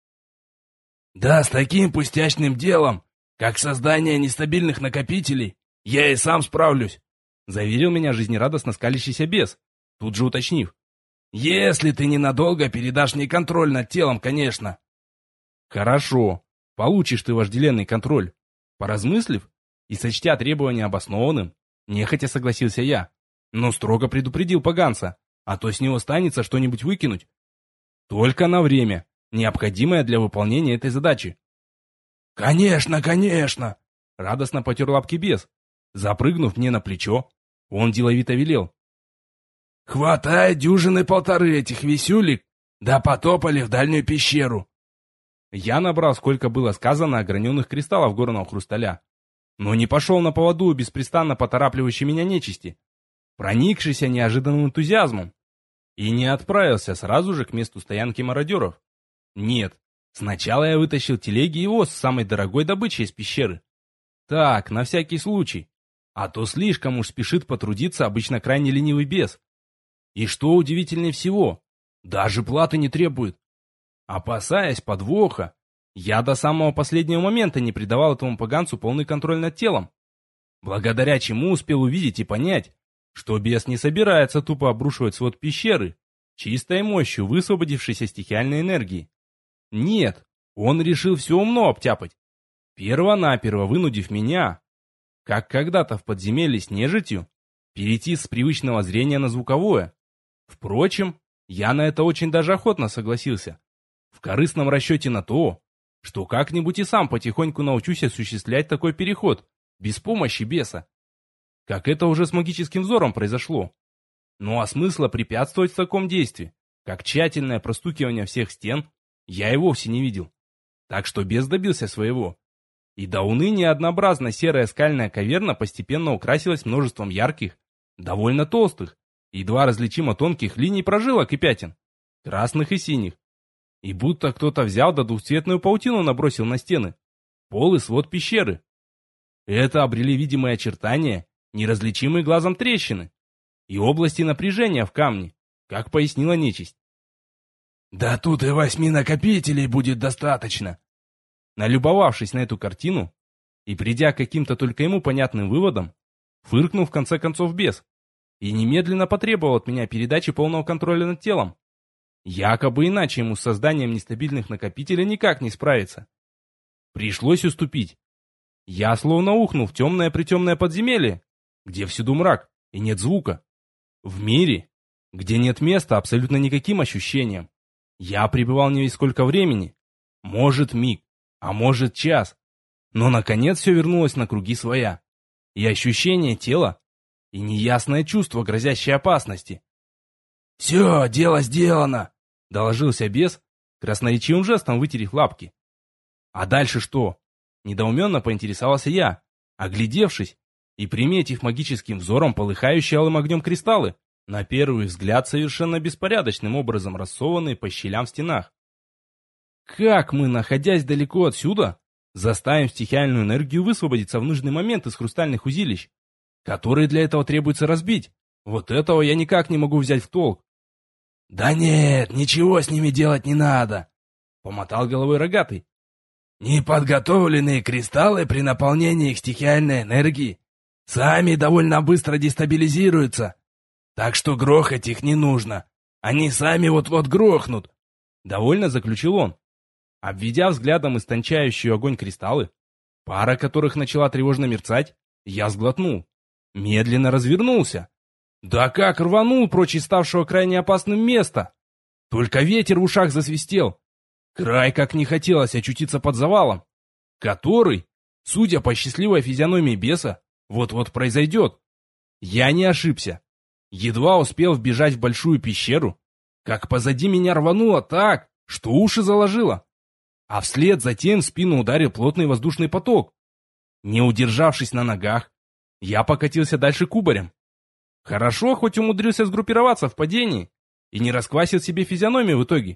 «Да, с таким пустячным делом, как создание нестабильных накопителей, я и сам справлюсь», заверил меня жизнерадостно скалящийся бес, тут же уточнив. «Если ты ненадолго передашь мне контроль над телом, конечно». «Хорошо, получишь ты вожделенный контроль». Поразмыслив и сочтя требования обоснованным, нехотя согласился я, но строго предупредил поганца, а то с него станется что-нибудь выкинуть. Только на время, необходимое для выполнения этой задачи. «Конечно, конечно!» — радостно потер лапки бес. Запрыгнув мне на плечо, он деловито велел. «Хватай 1.5 этих висюлек, да потопали в дальнюю пещеру». Я набрал, сколько было сказано ограненных кристаллов горного хрусталя, но не пошел на поводу у беспрестанно поторапливающей меня нечисти, проникшийся неожиданным энтузиазмом, и не отправился сразу же к месту стоянки мародеров. Нет, сначала я вытащил телеги и воз с самой дорогой добычей из пещеры. Так, на всякий случай, а то слишком уж спешит потрудиться обычно крайне ленивый бес. И что удивительнее всего, даже платы не требует. Опасаясь подвоха, я до самого последнего момента не придавал этому поганцу полный контроль над телом, благодаря чему успел увидеть и понять, что бес не собирается тупо обрушивать свод пещеры чистой мощью высвободившейся стихиальной энергии. Нет, он решил все умно обтяпать, перво-наперво вынудив меня, как когда-то в подземелье с нежитью, перейти с привычного зрения на звуковое. Впрочем, я на это очень даже охотно согласился, в корыстном расчете на то, что как-нибудь и сам потихоньку научусь осуществлять такой переход, без помощи беса. Как это уже с магическим взором произошло. Ну а смысла препятствовать в таком действии, как тщательное простукивание всех стен, я и вовсе не видел. Так что бес добился своего. И до уныния однообразно серая скальная каверна постепенно украсилась множеством ярких, довольно толстых, едва различимо тонких линий прожилок и пятен, красных и синих. И будто кто-то взял да двухцветную паутину набросил на стены, пол и свод пещеры. Это обрели видимые очертания, неразличимые глазом трещины и области напряжения в камне, как пояснила нечисть. «Да тут и 8 накопителей будет достаточно». Налюбовавшись на эту картину и придя к каким-то только ему понятным выводам, фыркнул в конце концов бес и немедленно потребовал от меня передачи полного контроля над телом. Якобы иначе ему с созданием нестабильных накопителей никак не справиться. Пришлось уступить. Я словно ухнул в темное-притемное подземелье, где всюду мрак и нет звука. В мире, где нет места абсолютно никаким ощущениям. Я пребывал не весь сколько времени, может миг, а может час, но наконец все вернулось на круги своя. И ощущение тела, и неясное чувство грозящей опасности. «Все, дело сделано», — доложился бес, красноречивым жестом вытерев лапки. «А дальше что?» — недоуменно поинтересовался я, оглядевшись и приметив магическим взором полыхающие алым огнем кристаллы, на первый взгляд совершенно беспорядочным образом рассованные по щелям в стенах. Как мы, находясь далеко отсюда, заставим стихиальную энергию высвободиться в нужный момент из хрустальных узилищ, которые для этого требуется разбить? Вот этого я никак не могу взять в толк. «Да нет, ничего с ними делать не надо», — помотал головой рогатый. «Неподготовленные кристаллы при наполнении их стихиальной энергии сами довольно быстро дестабилизируются, так что грохать их не нужно. Они сами вот-вот грохнут», — довольно заключил он. Обведя взглядом истончающий огонь кристаллы, пара которых начала тревожно мерцать, я сглотнул. Медленно развернулся. Да как рванул прочь из ставшего крайне опасным места! Только ветер в ушах засвистел. Край как не хотелось очутиться под завалом, который, судя по счастливой физиономии беса, вот-вот произойдет. Я не ошибся. Едва успел вбежать в большую пещеру, как позади меня рвануло так, что уши заложило. А вслед затем в спину ударил плотный воздушный поток. Не удержавшись на ногах, я покатился дальше кубарем. Хорошо, хоть умудрился сгруппироваться в падении и не расквасил себе физиономию в итоге.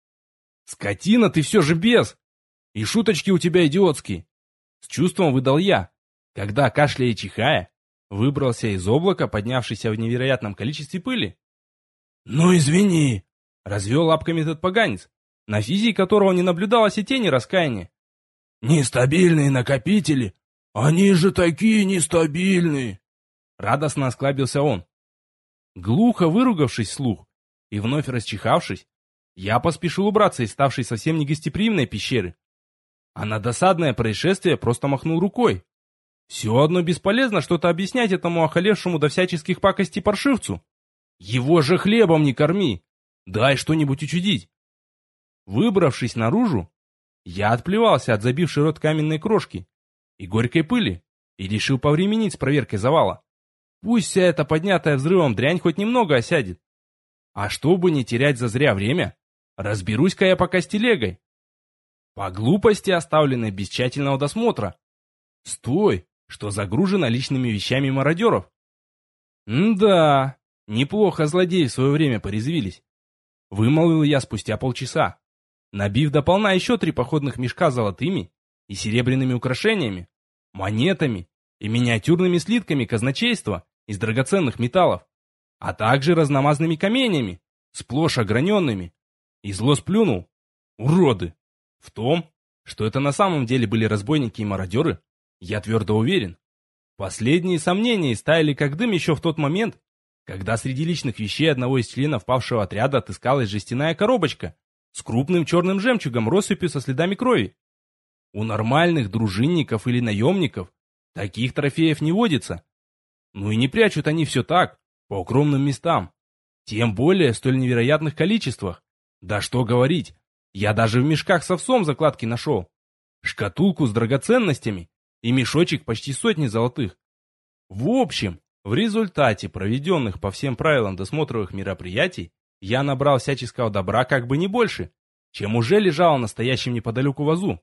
«Скотина, ты все же бес! И шуточки у тебя идиотские!» С чувством выдал я, когда, кашляя и чихая, выбрался из облака, поднявшийся в невероятном количестве пыли. «Ну извини!» — развел лапками этот поганец, на физии которого не наблюдалось и тени раскаяния. «Нестабильные накопители! Они же такие нестабильные!» Радостно осклабился он. Глухо выругавшись вслух и вновь расчихавшись, я поспешил убраться из ставшей совсем негостеприимной пещеры. А на досадное происшествие просто махнул рукой. Все одно бесполезно что-то объяснять этому охалевшему до всяческих пакостей паршивцу. Его же хлебом не корми! Дай что-нибудь учудить. Выбравшись наружу, я отплевался от забившей рот каменной крошки и горькой пыли и решил повременить с проверкой завала. Пусть вся эта поднятая взрывом дрянь хоть немного осядет. А чтобы не терять зазря время, разберусь-ка я пока с телегой. По глупости, оставленной без тщательного досмотра. Стой, что загружена личными вещами мародеров. Да, неплохо злодеи в свое время порезвились. Вымолвил я спустя полчаса, набив дополна еще 3 походных мешка золотыми и серебряными украшениями, монетами и миниатюрными слитками казначейства из драгоценных металлов, а также разномастными каменями, сплошь ограненными, и зло сплюнул. Уроды! В том, что это на самом деле были разбойники и мародеры, я твердо уверен. Последние сомнения истаяли как дым еще в тот момент, когда среди личных вещей одного из членов павшего отряда отыскалась жестяная коробочка с крупным черным жемчугом россыпью со следами крови. У нормальных дружинников или наемников таких трофеев не водится. Ну и не прячут они все так, по укромным местам. Тем более в столь невероятных количествах. Да что говорить, я даже в мешках с овсом закладки нашел. Шкатулку с драгоценностями и мешочек почти 100 золотых. В общем, в результате проведенных по всем правилам досмотровых мероприятий я набрал всяческого добра как бы не больше, чем уже лежало настоящим неподалеку вазу.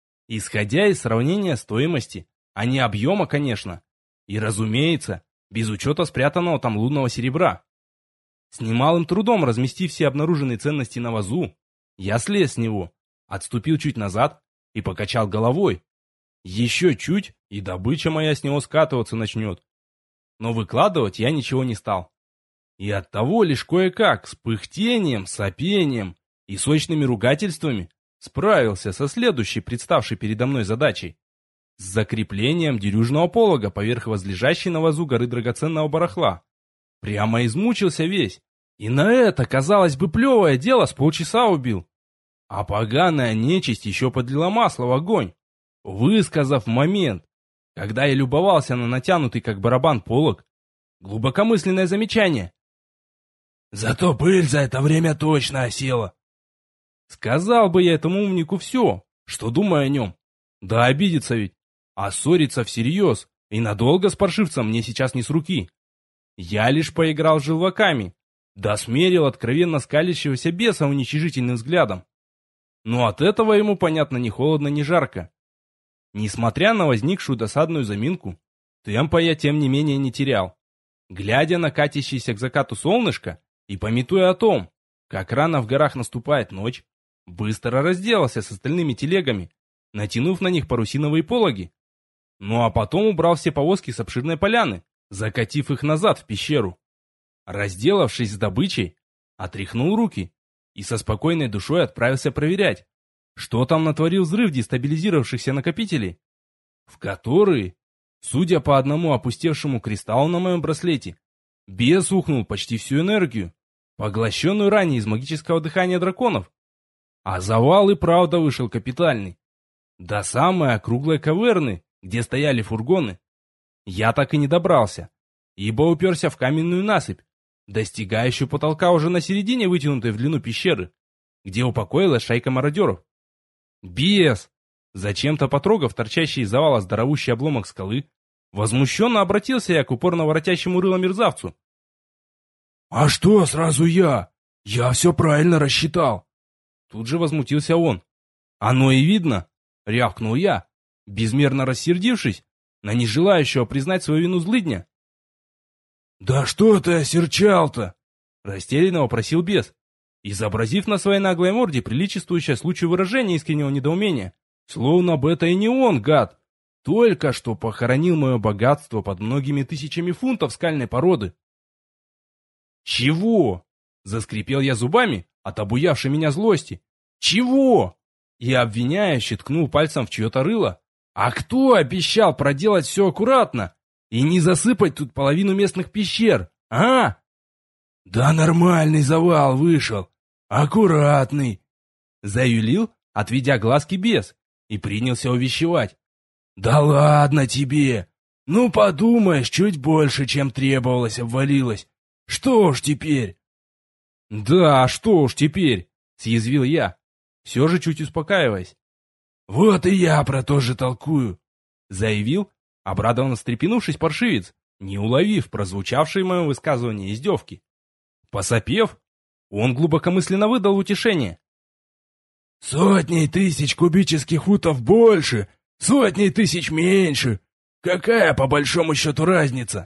Исходя из сравнения стоимости, а не объема, конечно, и, разумеется, без учета спрятанного там лунного серебра. С немалым трудом разместив все обнаруженные ценности на вазу, я слез с него, отступил чуть назад и покачал головой. Еще чуть, и добыча моя с него скатываться начнет. Но выкладывать я ничего не стал. И оттого лишь кое-как, с пыхтением, сопением и сочными ругательствами справился со следующей представшей передо мной задачей. С закреплением дерюжного полога поверх возлежащей на вазу горы драгоценного барахла. Прямо измучился весь. И на это, казалось бы, плевое дело с полчаса убил. А поганая нечисть еще подлила масло в огонь, высказав момент, когда я любовался на натянутый как барабан полог, глубокомысленное замечание. «Зато пыль за это время точно осела». Сказал бы я этому умнику все, что думаю о нем. Да обидится ведь. А ссориться всерьез и надолго с паршивцем мне сейчас не с руки. Я лишь поиграл с желваками, да смерил откровенно скалящегося беса уничижительным взглядом. Но от этого ему, понятно, ни холодно, ни жарко. Несмотря на возникшую досадную заминку, темпа я тем не менее не терял. Глядя на катящееся к закату солнышко и памятуя о том, как рано в горах наступает ночь, быстро разделался с остальными телегами, натянув на них парусиновые пологи. Ну а потом убрал все повозки с обширной поляны, закатив их назад в пещеру. Разделавшись с добычей, отряхнул руки и со спокойной душой отправился проверять, что там натворил взрыв дестабилизировавшихся накопителей, в которые, судя по одному опустевшему кристаллу на моем браслете, бес ухнул почти всю энергию, поглощенную ранее из магического дыхания драконов. А завал и правда вышел капитальный. До самой округлой каверны, где стояли фургоны, я так и не добрался, ибо уперся в каменную насыпь, достигающую потолка уже на середине вытянутой в длину пещеры, где упокоилась шайка мародеров. Бес! Зачем-то потрогав торчащий из завала здоровущий обломок скалы, возмущенно обратился я к упорно воротящему рыло мерзавцу. «А что сразу я? Я все правильно рассчитал!» Тут же возмутился он. «Оно и видно!» — рявкнул я, безмерно рассердившись на нежелающего признать свою вину злыдня. «Да что ты осерчал-то?» — растерянно вопросил бес, изобразив на своей наглой морде приличествующее случаю выражение искреннего недоумения. Словно бы это и не он, гад, только что похоронил мое богатство под многими тысячами фунтов скальной породы. «Чего?» — заскрипел я зубами от обуявшей меня злости. «Чего?» И обвиняюще ткнул пальцем в чье-то рыло. «А кто обещал проделать все аккуратно и не засыпать тут половину местных пещер, а?» «Да нормальный завал вышел, аккуратный», — заюлил, отведя глазки бес, и принялся увещевать. «Да ладно тебе! Ну подумаешь, чуть больше, чем требовалось, обвалилось. Что уж теперь?» «Да, что уж теперь!» — съязвил я, все же чуть успокаиваясь. «Вот и я про то же толкую», — заявил, обрадованно встрепенувшись паршивец, не уловив прозвучавшей в моем высказывании издевки. Посопев, он глубокомысленно выдал утешение. «Сотни тысяч кубических футов больше, сотни тысяч меньше. Какая по большому счету разница?»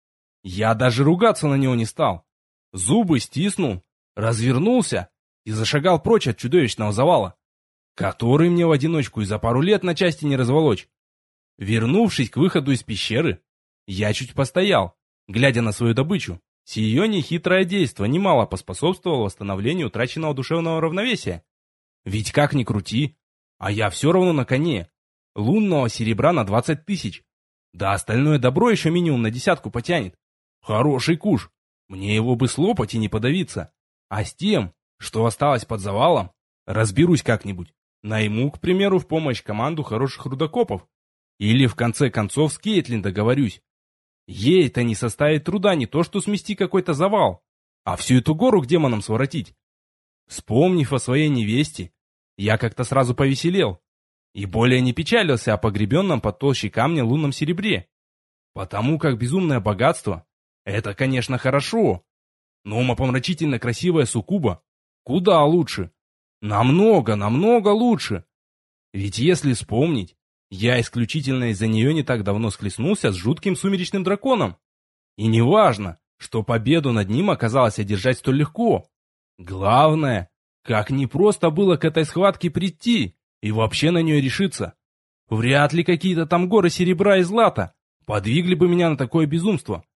Я даже ругаться на него не стал. Зубы стиснул, развернулся и зашагал прочь от чудовищного завала, который мне в одиночку и за пару лет на части не разволочь. Вернувшись к выходу из пещеры, я чуть постоял, глядя на свою добычу. Сие нехитрое действо немало поспособствовало восстановлению утраченного душевного равновесия. Ведь как ни крути, а я все равно на коне. Лунного серебра на 20 тысяч. Да остальное добро еще минимум на 10 потянет. Хороший куш. Мне его бы слопать и не подавиться. А с тем, что осталось под завалом, разберусь как-нибудь. Найму, к примеру, в помощь команду хороших рудокопов. Или в конце концов с Кейтлин договорюсь. Ей-то не составит труда не то что смести какой-то завал, а всю эту гору к демонам своротить. Вспомнив о своей невесте, я как-то сразу повеселел и более не печалился о погребенном под толщей камня лунном серебре. Потому как безумное богатство — это, конечно, хорошо, но умопомрачительно красивая суккуба куда лучше. Намного, намного лучше. Ведь если вспомнить, я исключительно из-за нее не так давно схлестнулся с жутким сумеречным драконом. И не важно, что победу над ним оказалось одержать столь легко. Главное, как непросто было к этой схватке прийти и вообще на нее решиться. Вряд ли какие-то там горы серебра и злата подвигли бы меня на такое безумство.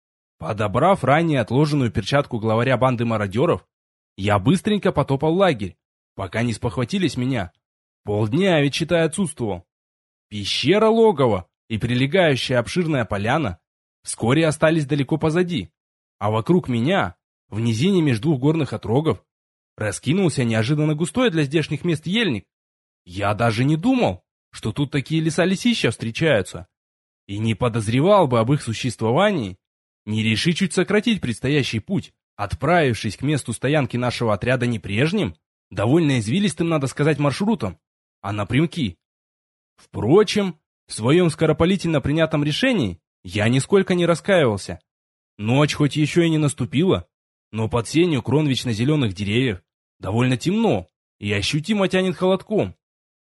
Подобрав ранее отложенную перчатку главаря банды мародеров, я быстренько потопал в лагерь, пока не спохватились меня. Полдня ведь, считай, отсутствовал. Пещера логова и прилегающая обширная поляна вскоре остались далеко позади, а вокруг меня, в низине между двух горных отрогов, раскинулся неожиданно густой для здешних мест ельник. Я даже не думал, что тут такие леса-лесища встречаются, и не подозревал бы об их существовании, не реши чуть сократить предстоящий путь, отправившись к месту стоянки нашего отряда не прежним, довольно извилистым, надо сказать, маршрутом, а напрямки. Впрочем, в своем скоропалительно принятом решении я нисколько не раскаивался. Ночь хоть еще и не наступила, но под сенью крон вечно зеленых деревьев довольно темно и ощутимо тянет холодком.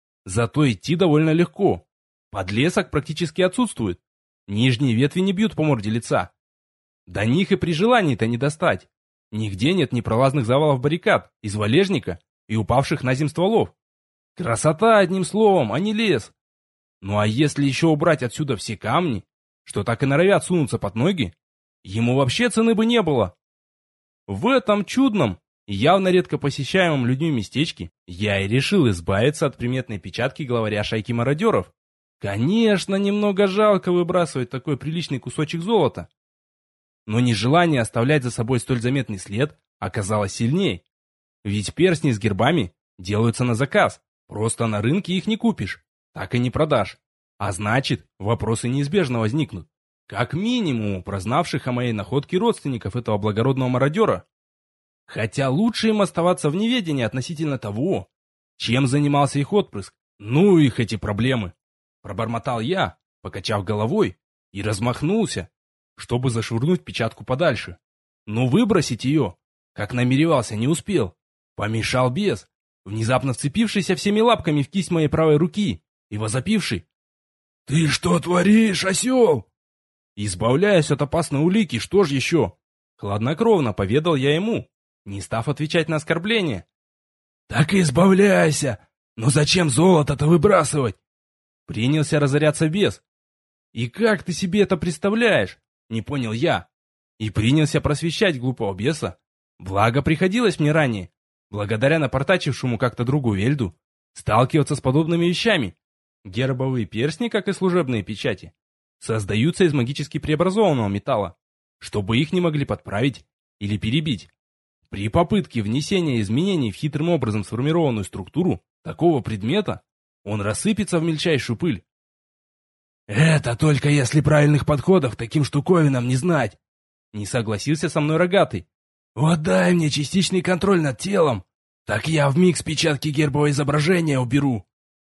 Зато идти довольно легко. Подлесок практически отсутствует. Нижние ветви не бьют по морде лица. До них и при желании-то не достать. Нигде нет непролазных завалов баррикад из валежника и упавших на земь стволов. Красота, одним словом, а не лес. Ну а если еще убрать отсюда все камни, что так и норовят сунуться под ноги, ему вообще цены бы не было. В этом чудном, и явно редко посещаемом людьми местечке, я и решил избавиться от приметной печатки главаря шайки мародеров. Конечно, немного жалко выбрасывать такой приличный кусочек золота. Но нежелание оставлять за собой столь заметный след оказалось сильней. Ведь перстни с гербами делаются на заказ, просто на рынке их не купишь, так и не продашь. А значит, вопросы неизбежно возникнут. Как минимум у прознавших о моей находке родственников этого благородного мародера. Хотя лучше им оставаться в неведении относительно того, чем занимался их отпрыск. Ну их эти проблемы. Пробормотал я, покачав головой, и размахнулся, чтобы зашвырнуть печатку подальше. Но выбросить ее, как намеревался, не успел. Помешал бес, внезапно вцепившийся всеми лапками в кисть моей правой руки и возопивший: «Ты что творишь, осел?» Избавляясь от опасной улики, что ж еще? Хладнокровно поведал я ему, не став отвечать на оскорбление. «Так и избавляйся! Но зачем золото-то выбрасывать?» Принялся разоряться бес. «И как ты себе это представляешь?» Не понял я. И принялся просвещать глупого беса. Благо приходилось мне ранее, благодаря напортачившему как-то другу Вельду, сталкиваться с подобными вещами. Гербовые перстни, как и служебные печати, создаются из магически преобразованного металла, чтобы их не могли подправить или перебить. При попытке внесения изменений в хитрым образом сформированную структуру такого предмета, он рассыпется в мельчайшую пыль. «Это только если правильных подходов к таким штуковинам не знать!» Не согласился со мной рогатый. «Вот дай мне частичный контроль над телом, так я вмиг с печатки гербового изображения уберу!»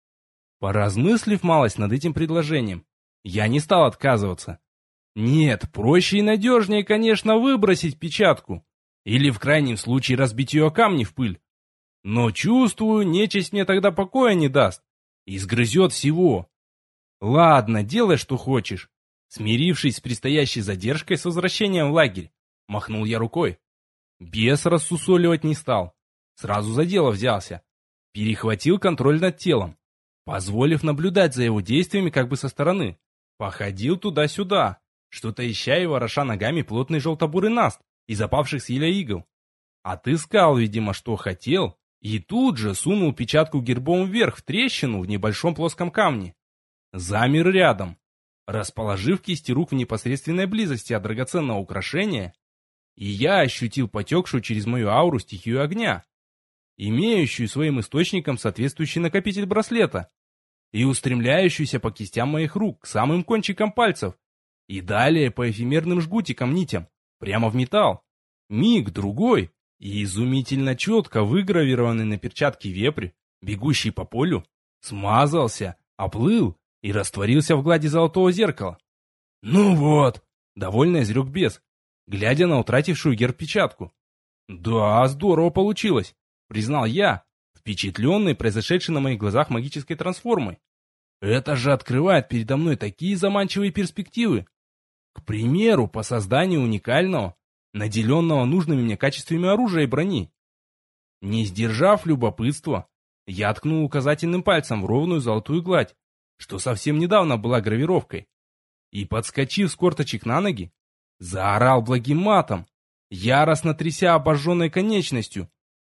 Поразмыслив малость над этим предложением, я не стал отказываться. Нет, проще и надежнее, конечно, выбросить печатку. Или в крайнем случае разбить ее о камни в пыль. Но чувствую, нечисть мне тогда покоя не даст. И сгрызет всего. Ладно, делай, что хочешь. Смирившись с предстоящей задержкой с возвращением в лагерь, махнул я рукой. Бес рассусоливать не стал. Сразу за дело взялся. Перехватил контроль над телом, позволив наблюдать за его действиями как бы со стороны. Походил туда-сюда, что-то ища и вороша ногами плотный желтобурый наст из опавших с еля игл. Отыскал, видимо, что хотел, и тут же сунул печатку гербом вверх в трещину в небольшом плоском камне. Замер рядом, расположив кисти рук в непосредственной близости от драгоценного украшения, и я ощутил потекшую через мою ауру стихию огня, имеющую своим источником соответствующий накопитель браслета, и устремляющуюся по кистям моих рук к самым кончикам пальцев, и далее по эфемерным жгутикам-нитям, прямо в металл. Миг, другой, и изумительно четко выгравированный на перчатке вепрь, бегущий по полю, смазался, оплыл и растворился в глади золотого зеркала. «Ну вот», — довольно изрек бес, глядя на утратившую герб-печатку. «Да, здорово получилось», — признал я, впечатленный произошедшей на моих глазах магической трансформой. «Это же открывает передо мной такие заманчивые перспективы. К примеру, по созданию уникального, наделенного нужными мне качествами оружия и брони». Не сдержав любопытства, я ткнул указательным пальцем в ровную золотую гладь, что совсем недавно была гравировкой, и, подскочив с корточек на ноги, заорал благим матом, яростно тряся обожженной конечностью.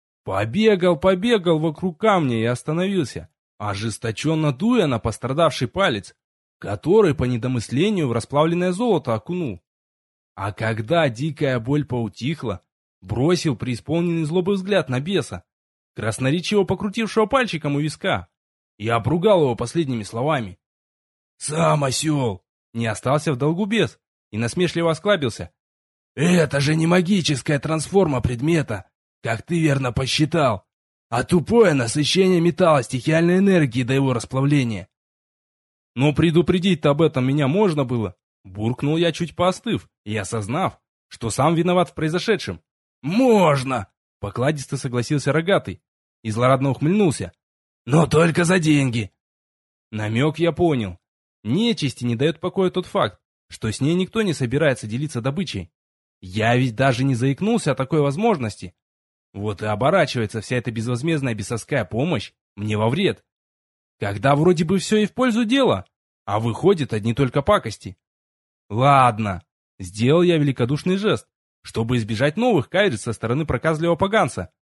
Побегал вокруг камня и остановился, ожесточенно дуя на пострадавший палец, который по недомыслению в расплавленное золото окунул. А когда дикая боль поутихла, бросил преисполненный злобы взгляд на беса, красноречиво покрутившего пальчиком у виска, и обругал его последними словами. «Сам осел!» Не остался в долгу бес и насмешливо осклабился. «Это же не магическая трансформа предмета, как ты верно посчитал, а тупое насыщение металла стихиальной энергии до его расплавления». «Но предупредить-то об этом меня можно было», — буркнул я, чуть поостыв и осознав, что сам виноват в произошедшем. «Можно!» — покладисто согласился рогатый и злорадно ухмыльнулся. «Но только за деньги!» Намек я понял. Нечисти не дает покоя тот факт, что с ней никто не собирается делиться добычей. Я ведь даже не заикнулся о такой возможности. Вот и оборачивается вся эта безвозмездная бесовская помощь мне во вред. Когда вроде бы все и в пользу дела, а выходит одни только пакости. Ладно, сделал я великодушный жест, чтобы избежать новых кайров со стороны проказливого поганца,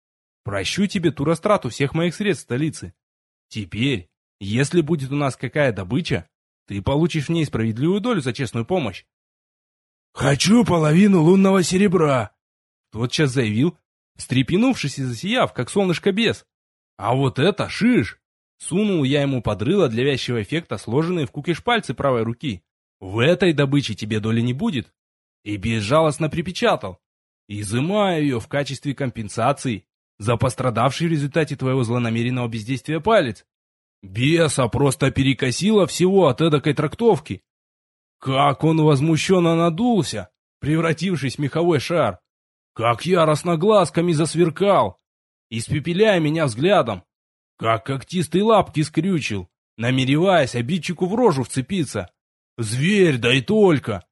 Прощу тебе ту растрату всех моих средств в столице. Теперь, если будет у нас какая добыча, ты получишь в ней справедливую долю за честную помощь. «Хочу половину лунного серебра», — тотчас заявил, встрепенувшись и засияв, как солнышко бес. «А вот это шиш!» Сунул я ему под рыло для вязчего эффекта сложенные в кукиш пальцы правой руки. «В этой добыче тебе доли не будет». И безжалостно припечатал. «Изымаю ее в качестве компенсации за пострадавший в результате твоего злонамеренного бездействия палец». Беса просто перекосило всего от эдакой трактовки. Как он возмущенно надулся, превратившись в меховой шар. Как яростно глазками засверкал, испепеляя меня взглядом. Как когтистые лапки скрючил, намереваясь обидчику в рожу вцепиться. Зверь, да и только!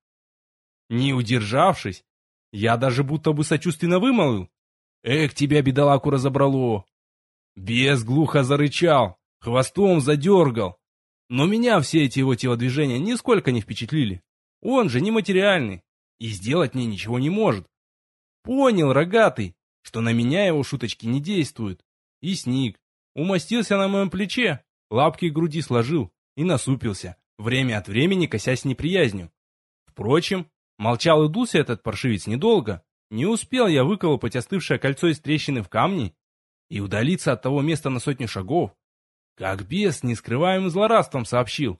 Не удержавшись, я даже будто бы сочувственно вымолвил. Эх, тебя, бедолагу, разобрало. Бес глухо зарычал, хвостом задергал. Но меня все эти его телодвижения нисколько не впечатлили. Он же нематериальный и сделать мне ничего не может. Понял, рогатый, что на меня его шуточки не действуют. И сник, умостился на моем плече, лапки к груди сложил и насупился, время от времени косясь неприязнью. Впрочем, молчал и дулся этот паршивец недолго. Не успел я выколупать остывшее кольцо из трещины в камне и удалиться от того места на 100 шагов, как бес с нескрываемым злорадством сообщил.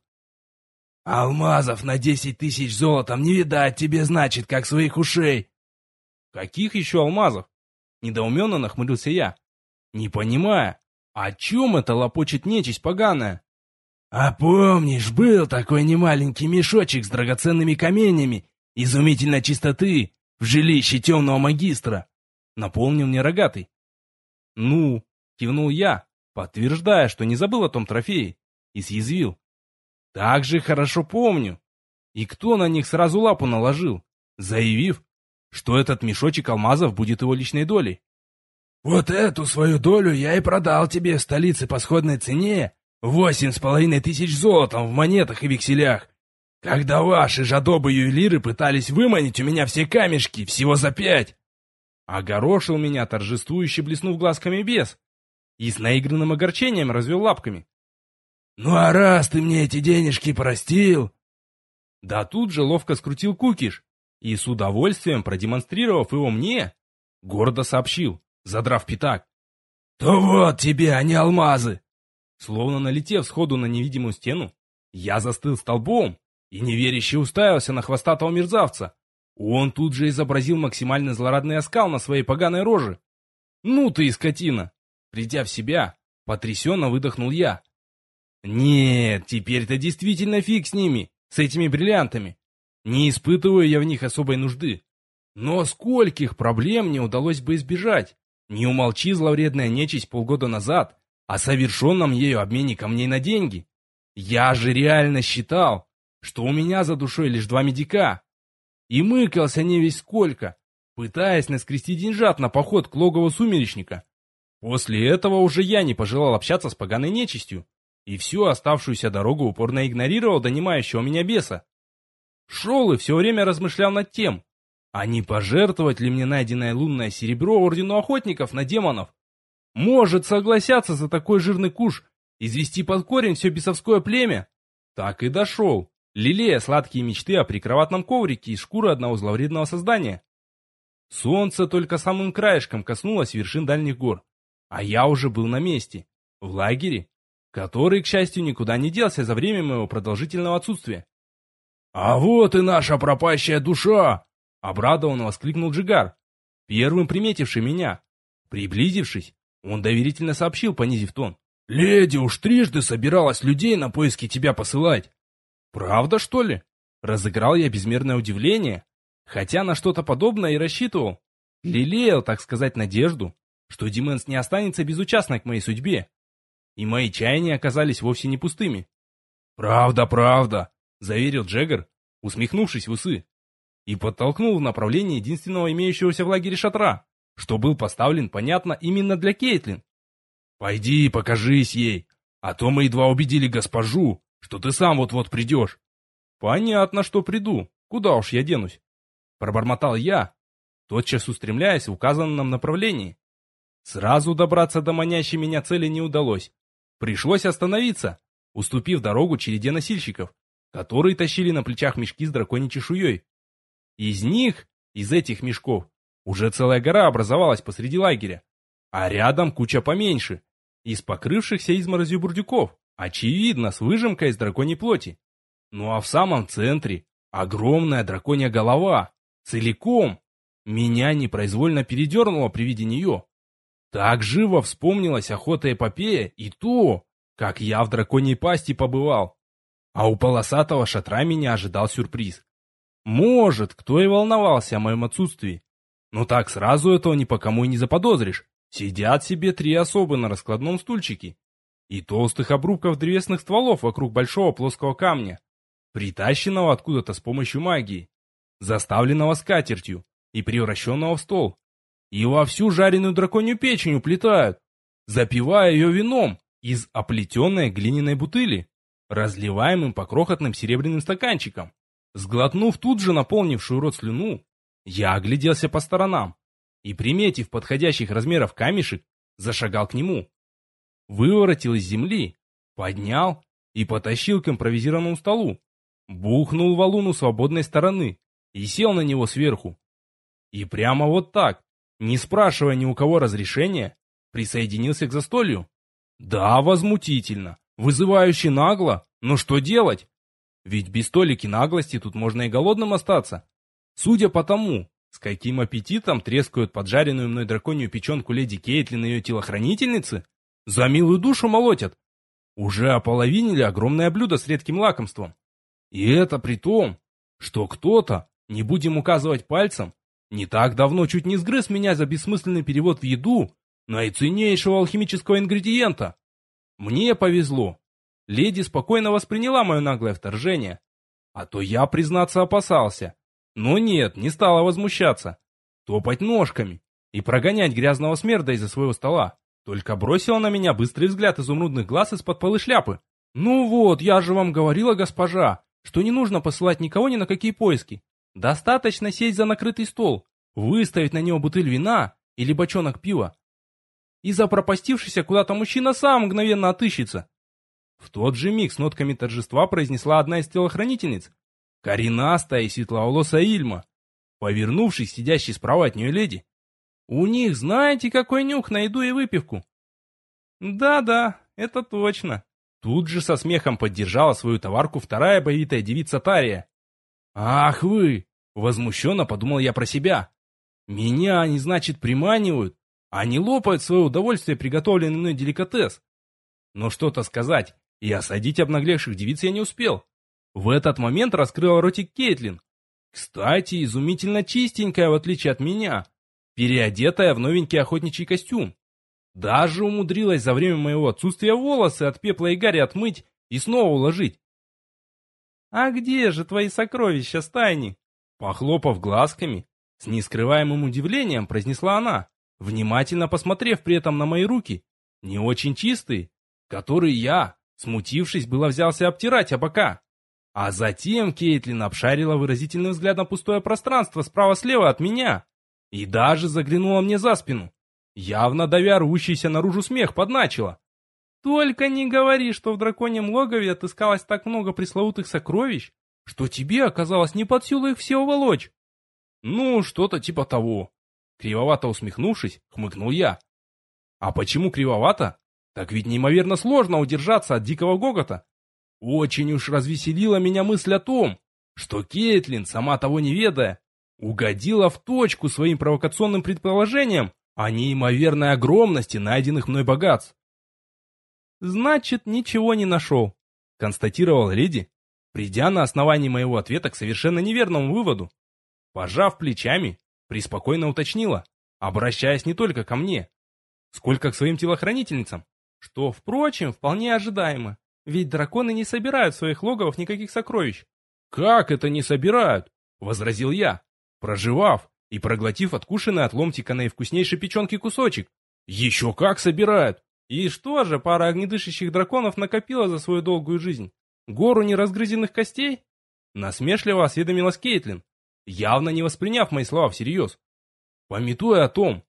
«Алмазов на 10 000 золотом не видать тебе, значит, как своих ушей». «Каких еще алмазов?» Недоуменно нахмурился я, не понимая, о чем это лопочет нечисть поганая. «А помнишь, был такой немаленький мешочек с драгоценными каменями изумительной чистоты в жилище темного магистра?» Напомнил мне рогатый. «Ну», кивнул я, подтверждая, что не забыл о том трофее, и съязвил. «Так же хорошо помню. И кто на них сразу лапу наложил, заявив, что этот мешочек алмазов будет его личной долей?» «Вот эту свою долю я и продал тебе в столице по сходной цене 8500 золотом в монетах и векселях, когда ваши жадобы-ювелиры пытались выманить у меня все камешки всего за 5. Огорошил меня, торжествующе блеснув глазками бес, и с наигранным огорчением развел лапками. «Ну а раз ты мне эти денежки простил...» Да тут же ловко скрутил кукиш и, с удовольствием продемонстрировав его мне, гордо сообщил, задрав пятак. «То вот тебе, а не алмазы!» Словно налетев сходу на невидимую стену, я застыл столбом и неверяще уставился на хвостатого мерзавца. Он тут же изобразил максимально злорадный оскал на своей поганой роже. «Ну ты и скотина!» Придя в себя, потрясенно выдохнул я. «Нет, теперь-то действительно фиг с ними, с этими бриллиантами. Не испытываю я в них особой нужды. Но скольких проблем мне удалось бы избежать, не умолчи зловредная нечисть полгода назад о совершенном ею обмене камней на деньги. Я же реально считал, что у меня за душой лишь 2 медика. И мыкался не весь сколько, пытаясь наскрести деньжат на поход к логову сумеречника. После этого уже я не пожелал общаться с поганой нечистью, и всю оставшуюся дорогу упорно игнорировал донимающего меня беса. Шел и все время размышлял над тем, а не пожертвовать ли мне найденное лунное серебро ордену охотников на демонов. Может согласятся за такой жирный куш извести под корень все бесовское племя? Так и дошел, лелея сладкие мечты о прикроватном коврике из шкуры одного зловредного создания. Солнце только самым краешком коснулось вершин дальних гор, а я уже был на месте, в лагере, который, к счастью, никуда не делся за время моего продолжительного отсутствия. «А вот и наша пропащая душа!» — обрадованно воскликнул Джигар, первым приметивший меня. Приблизившись, он доверительно сообщил, понизив тон. «Леди уж трижды собиралась людей на поиски тебя посылать». «Правда, что ли?» Разыграл я безмерное удивление, хотя на что-то подобное и рассчитывал. Лелеял, так сказать, надежду, что Дименс не останется безучастной к моей судьбе. И мои чаяния оказались вовсе не пустыми. «Правда, правда», — заверил Джеггер, усмехнувшись в усы, и подтолкнул в направлении единственного имеющегося в лагере шатра, что был поставлен, понятно, именно для Кейтлин. «Пойди, покажись ей, а то мы едва убедили госпожу, что ты сам вот-вот придешь». «Понятно, что приду, куда уж я денусь», — пробормотал я, тотчас устремляясь в указанном нам направлении. Сразу добраться до манящей меня цели не удалось. Пришлось остановиться, уступив дорогу череде носильщиков, которые тащили на плечах мешки с драконьей чешуей. Из этих мешков, уже целая гора образовалась посреди лагеря, а рядом куча поменьше, из покрывшихся изморозью бурдюков, очевидно, с выжимкой из драконьей плоти. Ну а в самом центре огромная драконья голова, целиком. Меня непроизвольно передернуло при виде нее. Так живо вспомнилась охота-эпопея и то, как я в драконьей пасти побывал. А у полосатого шатра меня ожидал сюрприз. Может, кто и волновался о моем отсутствии. Но так сразу этого ни по кому и не заподозришь. Сидят себе 3 особы на раскладном стульчике и толстых обрубков древесных стволов вокруг большого плоского камня, притащенного откуда-то с помощью магии, заставленного скатертью и превращенного в стол. И вовсю жареную драконью печень уплетают, запивая ее вином из оплетенной глиняной бутыли, разливаемым по крохотным серебряным стаканчикам. Сглотнув тут же наполнившую рот слюну, я огляделся по сторонам и, приметив подходящих размеров камешек, зашагал к нему. Выворотил из земли, поднял и потащил к импровизированному столу, бухнул валун у свободной стороны и сел на него сверху. И прямо вот так, не спрашивая ни у кого разрешения, присоединился к застолью. Да, возмутительно, вызывающе нагло, но что делать? Ведь без толики наглости тут можно и голодным остаться. Судя по тому, с каким аппетитом трескают поджаренную мной драконью печенку леди Кейтлин и ее телохранительницы, за милую душу молотят. Уже ополовинили огромное блюдо с редким лакомством. И это при том, что кто-то, не будем указывать пальцем, не так давно чуть не сгрыз меня за бессмысленный перевод в еду наиценнейшего алхимического ингредиента. Мне повезло. Леди спокойно восприняла мое наглое вторжение. А то я, признаться, опасался. Но нет, не стала возмущаться, топать ножками и прогонять грязного смерда из-за своего стола. Только бросила на меня быстрый взгляд изумрудных глаз из-под полы шляпы. «Ну вот, я же вам говорила, госпожа, что не нужно посылать никого ни на какие поиски. Достаточно сесть за накрытый стол, выставить на него бутыль вина или бочонок пива. И запропастившийся куда-то мужчина сам мгновенно отыщется». В тот же миг с нотками торжества произнесла одна из телохранительниц, коренастая и светловолосая Ильма, повернувшись, сидящей справа от нее леди. «У них знаете, какой нюх на еду и выпивку?» «Да-да, это точно». Тут же со смехом поддержала свою товарку вторая боевитая девица Тария. «Ах вы!» — возмущенно подумал я про себя. «Меня они, значит, приманивают, а не лопают в свое удовольствие приготовленный мной деликатес». Но что-то сказать и осадить обнаглевших девиц я не успел. В этот момент раскрыла ротик Кейтлин. Кстати, изумительно чистенькая, в отличие от меня, переодетая в новенький охотничий костюм. Даже умудрилась за время моего отсутствия волосы от пепла и гари отмыть и снова уложить. «А где же твои сокровища, Стайни?» Похлопав глазками, с нескрываемым удивлением произнесла она, внимательно посмотрев при этом на мои руки, не очень чистые, которые я, смутившись, было взялся обтирать о бока. А затем Кейтлин обшарила выразительным взглядом пустое пространство справа-слева от меня и даже заглянула мне за спину. Явно давя рвущийся наружу смех, подначила. «Только не говори, что в драконьем логове отыскалось так много пресловутых сокровищ, что тебе оказалось не под силу их все уволочь». «Ну, что-то типа того». Кривовато усмехнувшись, хмыкнул я. «А почему кривовато? Так ведь неимоверно сложно удержаться от дикого гогота. Очень уж развеселила меня мысль о том, что Кейтлин, сама того не ведая, угодила в точку своим провокационным предположением о неимоверной огромности найденных мной богатств. «Значит, ничего не нашел», — констатировала леди, придя на основании моего ответа к совершенно неверному выводу. Пожав плечами, преспокойно уточнила, обращаясь не только ко мне, сколько к своим телохранительницам, что, впрочем, вполне ожидаемо, ведь драконы не собирают в своих логовах никаких сокровищ. «Как это не собирают?» — возразил я, прожевав и проглотив откушенный от ломтика наивкуснейшей печенки кусочек. «Еще как собирают!» И что же пара огнедышащих драконов накопила за свою долгую жизнь? Гору неразгрызенных костей? Насмешливо осведомилась Кейтлин, явно не восприняв мои слова всерьез. Памятуя о том,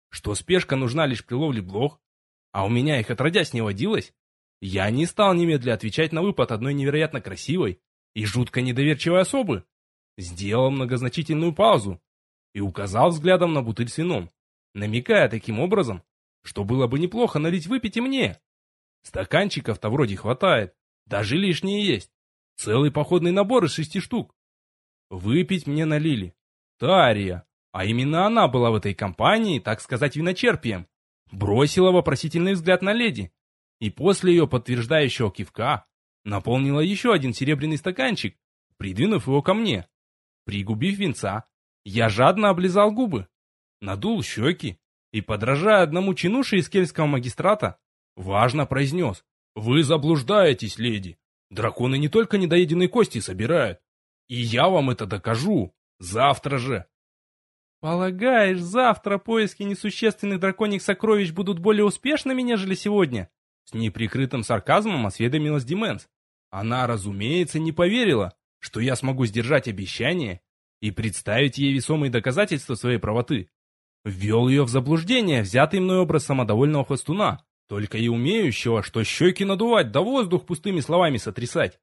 что спешка нужна лишь при ловле блох, а у меня их отродясь не водилось, я не стал немедля отвечать на выпад одной невероятно красивой и жутко недоверчивой особы. Сделал многозначительную паузу и указал взглядом на бутыль с вином, намекая таким образом, что было бы неплохо налить выпить и мне. Стаканчиков-то вроде хватает, даже лишние есть. Целый походный набор из 6 штук. Выпить мне налили. Тария, а именно она была в этой компании, так сказать, виночерпием, бросила вопросительный взгляд на леди и после ее подтверждающего кивка наполнила еще один серебряный стаканчик, придвинув его ко мне. Пригубив винца, я жадно облизал губы, надул щеки и, подражая одному чинуше из кельтского магистрата, важно произнес: «Вы заблуждаетесь, леди. Драконы не только недоеденные кости собирают. И я вам это докажу. Завтра же». «Полагаешь, завтра поиски несущественных драконьих сокровищ будут более успешными, нежели сегодня?» С неприкрытым сарказмом осведомилась Дименс. Она, разумеется, не поверила, что я смогу сдержать обещание и представить ей весомые доказательства своей правоты. Ввел ее в заблуждение взятый мной образ самодовольного хвостуна, только и умеющего, что щеки надувать, да воздух пустыми словами сотрясать.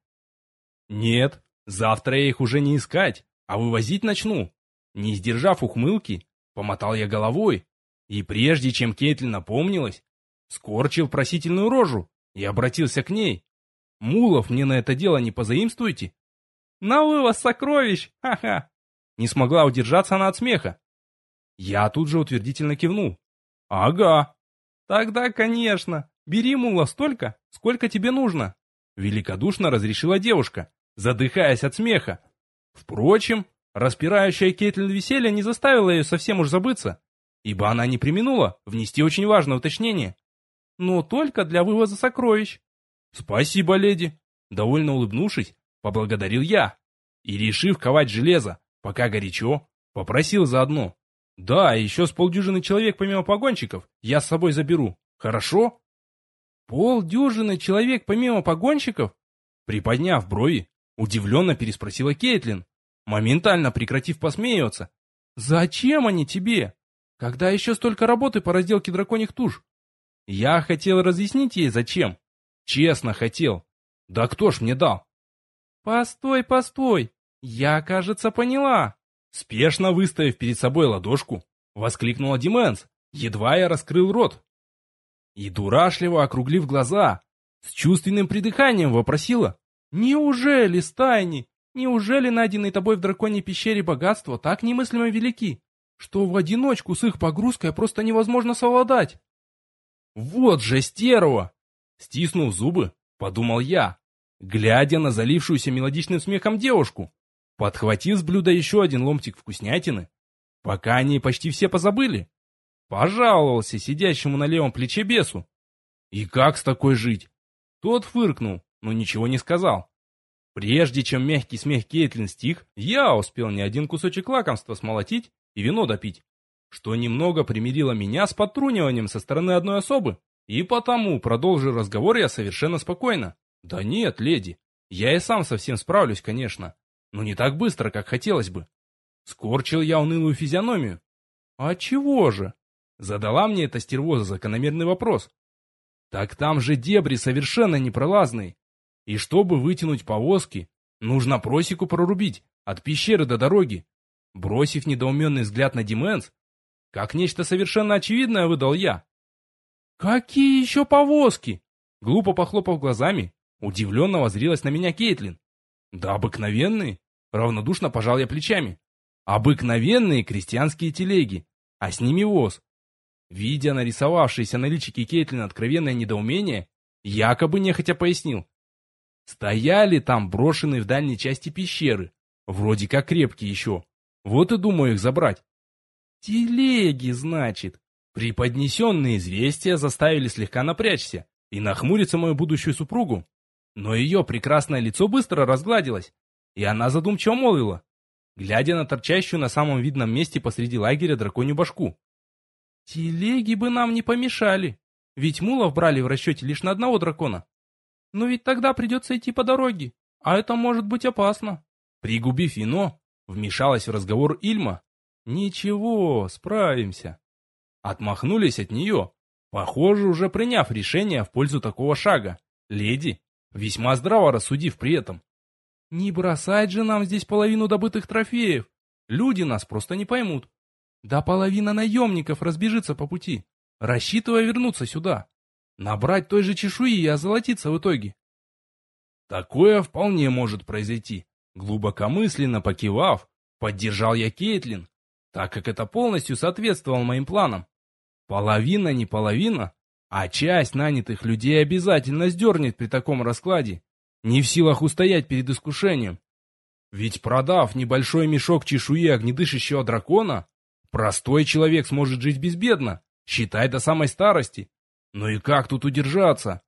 Нет, завтра я их уже не искать, а вывозить начну. Не сдержав ухмылки, помотал я головой, и прежде чем Кейтлин напомнилась, скорчил просительную рожу и обратился к ней. «Мулов мне на это дело не позаимствуете?» «На вывоз сокровищ! Ха-ха!» Не смогла удержаться она от смеха. Я тут же утвердительно кивнул. «Ага!» «Тогда, конечно, бери, мула, столько, сколько тебе нужно!» Великодушно разрешила девушка, задыхаясь от смеха. Впрочем, распирающая Кейтлин веселье не заставило ее совсем уж забыться, ибо она не преминула внести очень важное уточнение. «Но только для вывоза сокровищ». «Спасибо, леди!» Довольно улыбнувшись, поблагодарил я и, решив ковать железо, пока горячо, попросил заодно: «Да, еще с полдюжины человек помимо погонщиков я с собой заберу. Хорошо?» «Полдюжины человек помимо погонщиков?» Приподняв брови, удивленно переспросила Кейтлин, моментально прекратив посмеиваться. «Зачем они тебе? Когда еще столько работы по разделке драконьих туш?» Я хотел разъяснить ей, зачем. Честно хотел. Да кто ж мне дал? «Постой, постой! Я, кажется, поняла!» Спешно выставив перед собой ладошку, воскликнула Дименс, едва я раскрыл рот. И дурашливо округлив глаза, с чувственным придыханием вопросила: «Неужели, стайни, неужели найденные тобой в драконьей пещере богатства так немыслимо велики, что в одиночку с их погрузкой просто невозможно совладать?» «Вот же стерва!» Стиснув зубы, подумал я, глядя на залившуюся мелодичным смехом девушку, подхватив с блюда еще один ломтик вкуснятины, пока они почти все позабыли. Пожаловался сидящему на левом плече бесу. И как с такой жить? Тот фыркнул, но ничего не сказал. Прежде чем мягкий смех Кейтлин стих, я успел не один кусочек лакомства смолотить и вино допить, что немного примирило меня с подтруниванием со стороны одной особы, и потому продолжил разговор я совершенно спокойно. «Да нет, леди, я и сам совсем справлюсь, конечно, но не так быстро, как хотелось бы». Скорчил я унылую физиономию. «А чего же?» Задала мне эта стервоза закономерный вопрос. «Так там же дебри совершенно непролазные, и чтобы вытянуть повозки, нужно просеку прорубить от пещеры до дороги». Бросив недоуменный взгляд на Дименс, как нечто совершенно очевидное выдал я. «Какие еще повозки?» Глупо похлопав глазами, удивленно воззрилась на меня Кейтлин. «Да обыкновенные», равнодушно пожал я плечами. «Обыкновенные крестьянские телеги, а с ними воз». Видя нарисовавшееся на личике Кейтлин откровенное недоумение, якобы нехотя пояснил. «Стояли там брошенные в дальней части пещеры, вроде как крепкие еще. Вот и думаю их забрать». «Телеги, значит?» Преподнесенные известия заставили слегка напрячься и нахмуриться мою будущую супругу. Но ее прекрасное лицо быстро разгладилось, и она задумчиво молвила, глядя на торчащую на самом видном месте посреди лагеря драконью башку. «Телеги бы нам не помешали, ведь мулов брали в расчете лишь на одного дракона. Но ведь тогда придется идти по дороге, а это может быть опасно». Пригубив вино, вмешалась в разговор Ильма. «Ничего, справимся». отмахнулись от нее, похоже, уже приняв решение в пользу такого шага. Леди, весьма здраво рассудив при этом. Не бросать же нам здесь половину добытых трофеев. Люди нас просто не поймут. Да половина наемников разбежится по пути, рассчитывая вернуться сюда. Набрать той же чешуи и озолотиться в итоге. Такое вполне может произойти. Глубокомысленно покивав, поддержал я Кейтлин, так как это полностью соответствовало моим планам. Половина не половина, а часть нанятых людей обязательно сдернет при таком раскладе, не в силах устоять перед искушением. Ведь продав небольшой мешок чешуи огнедышащего дракона, простой человек сможет жить безбедно, считай до самой старости. Ну и как тут удержаться?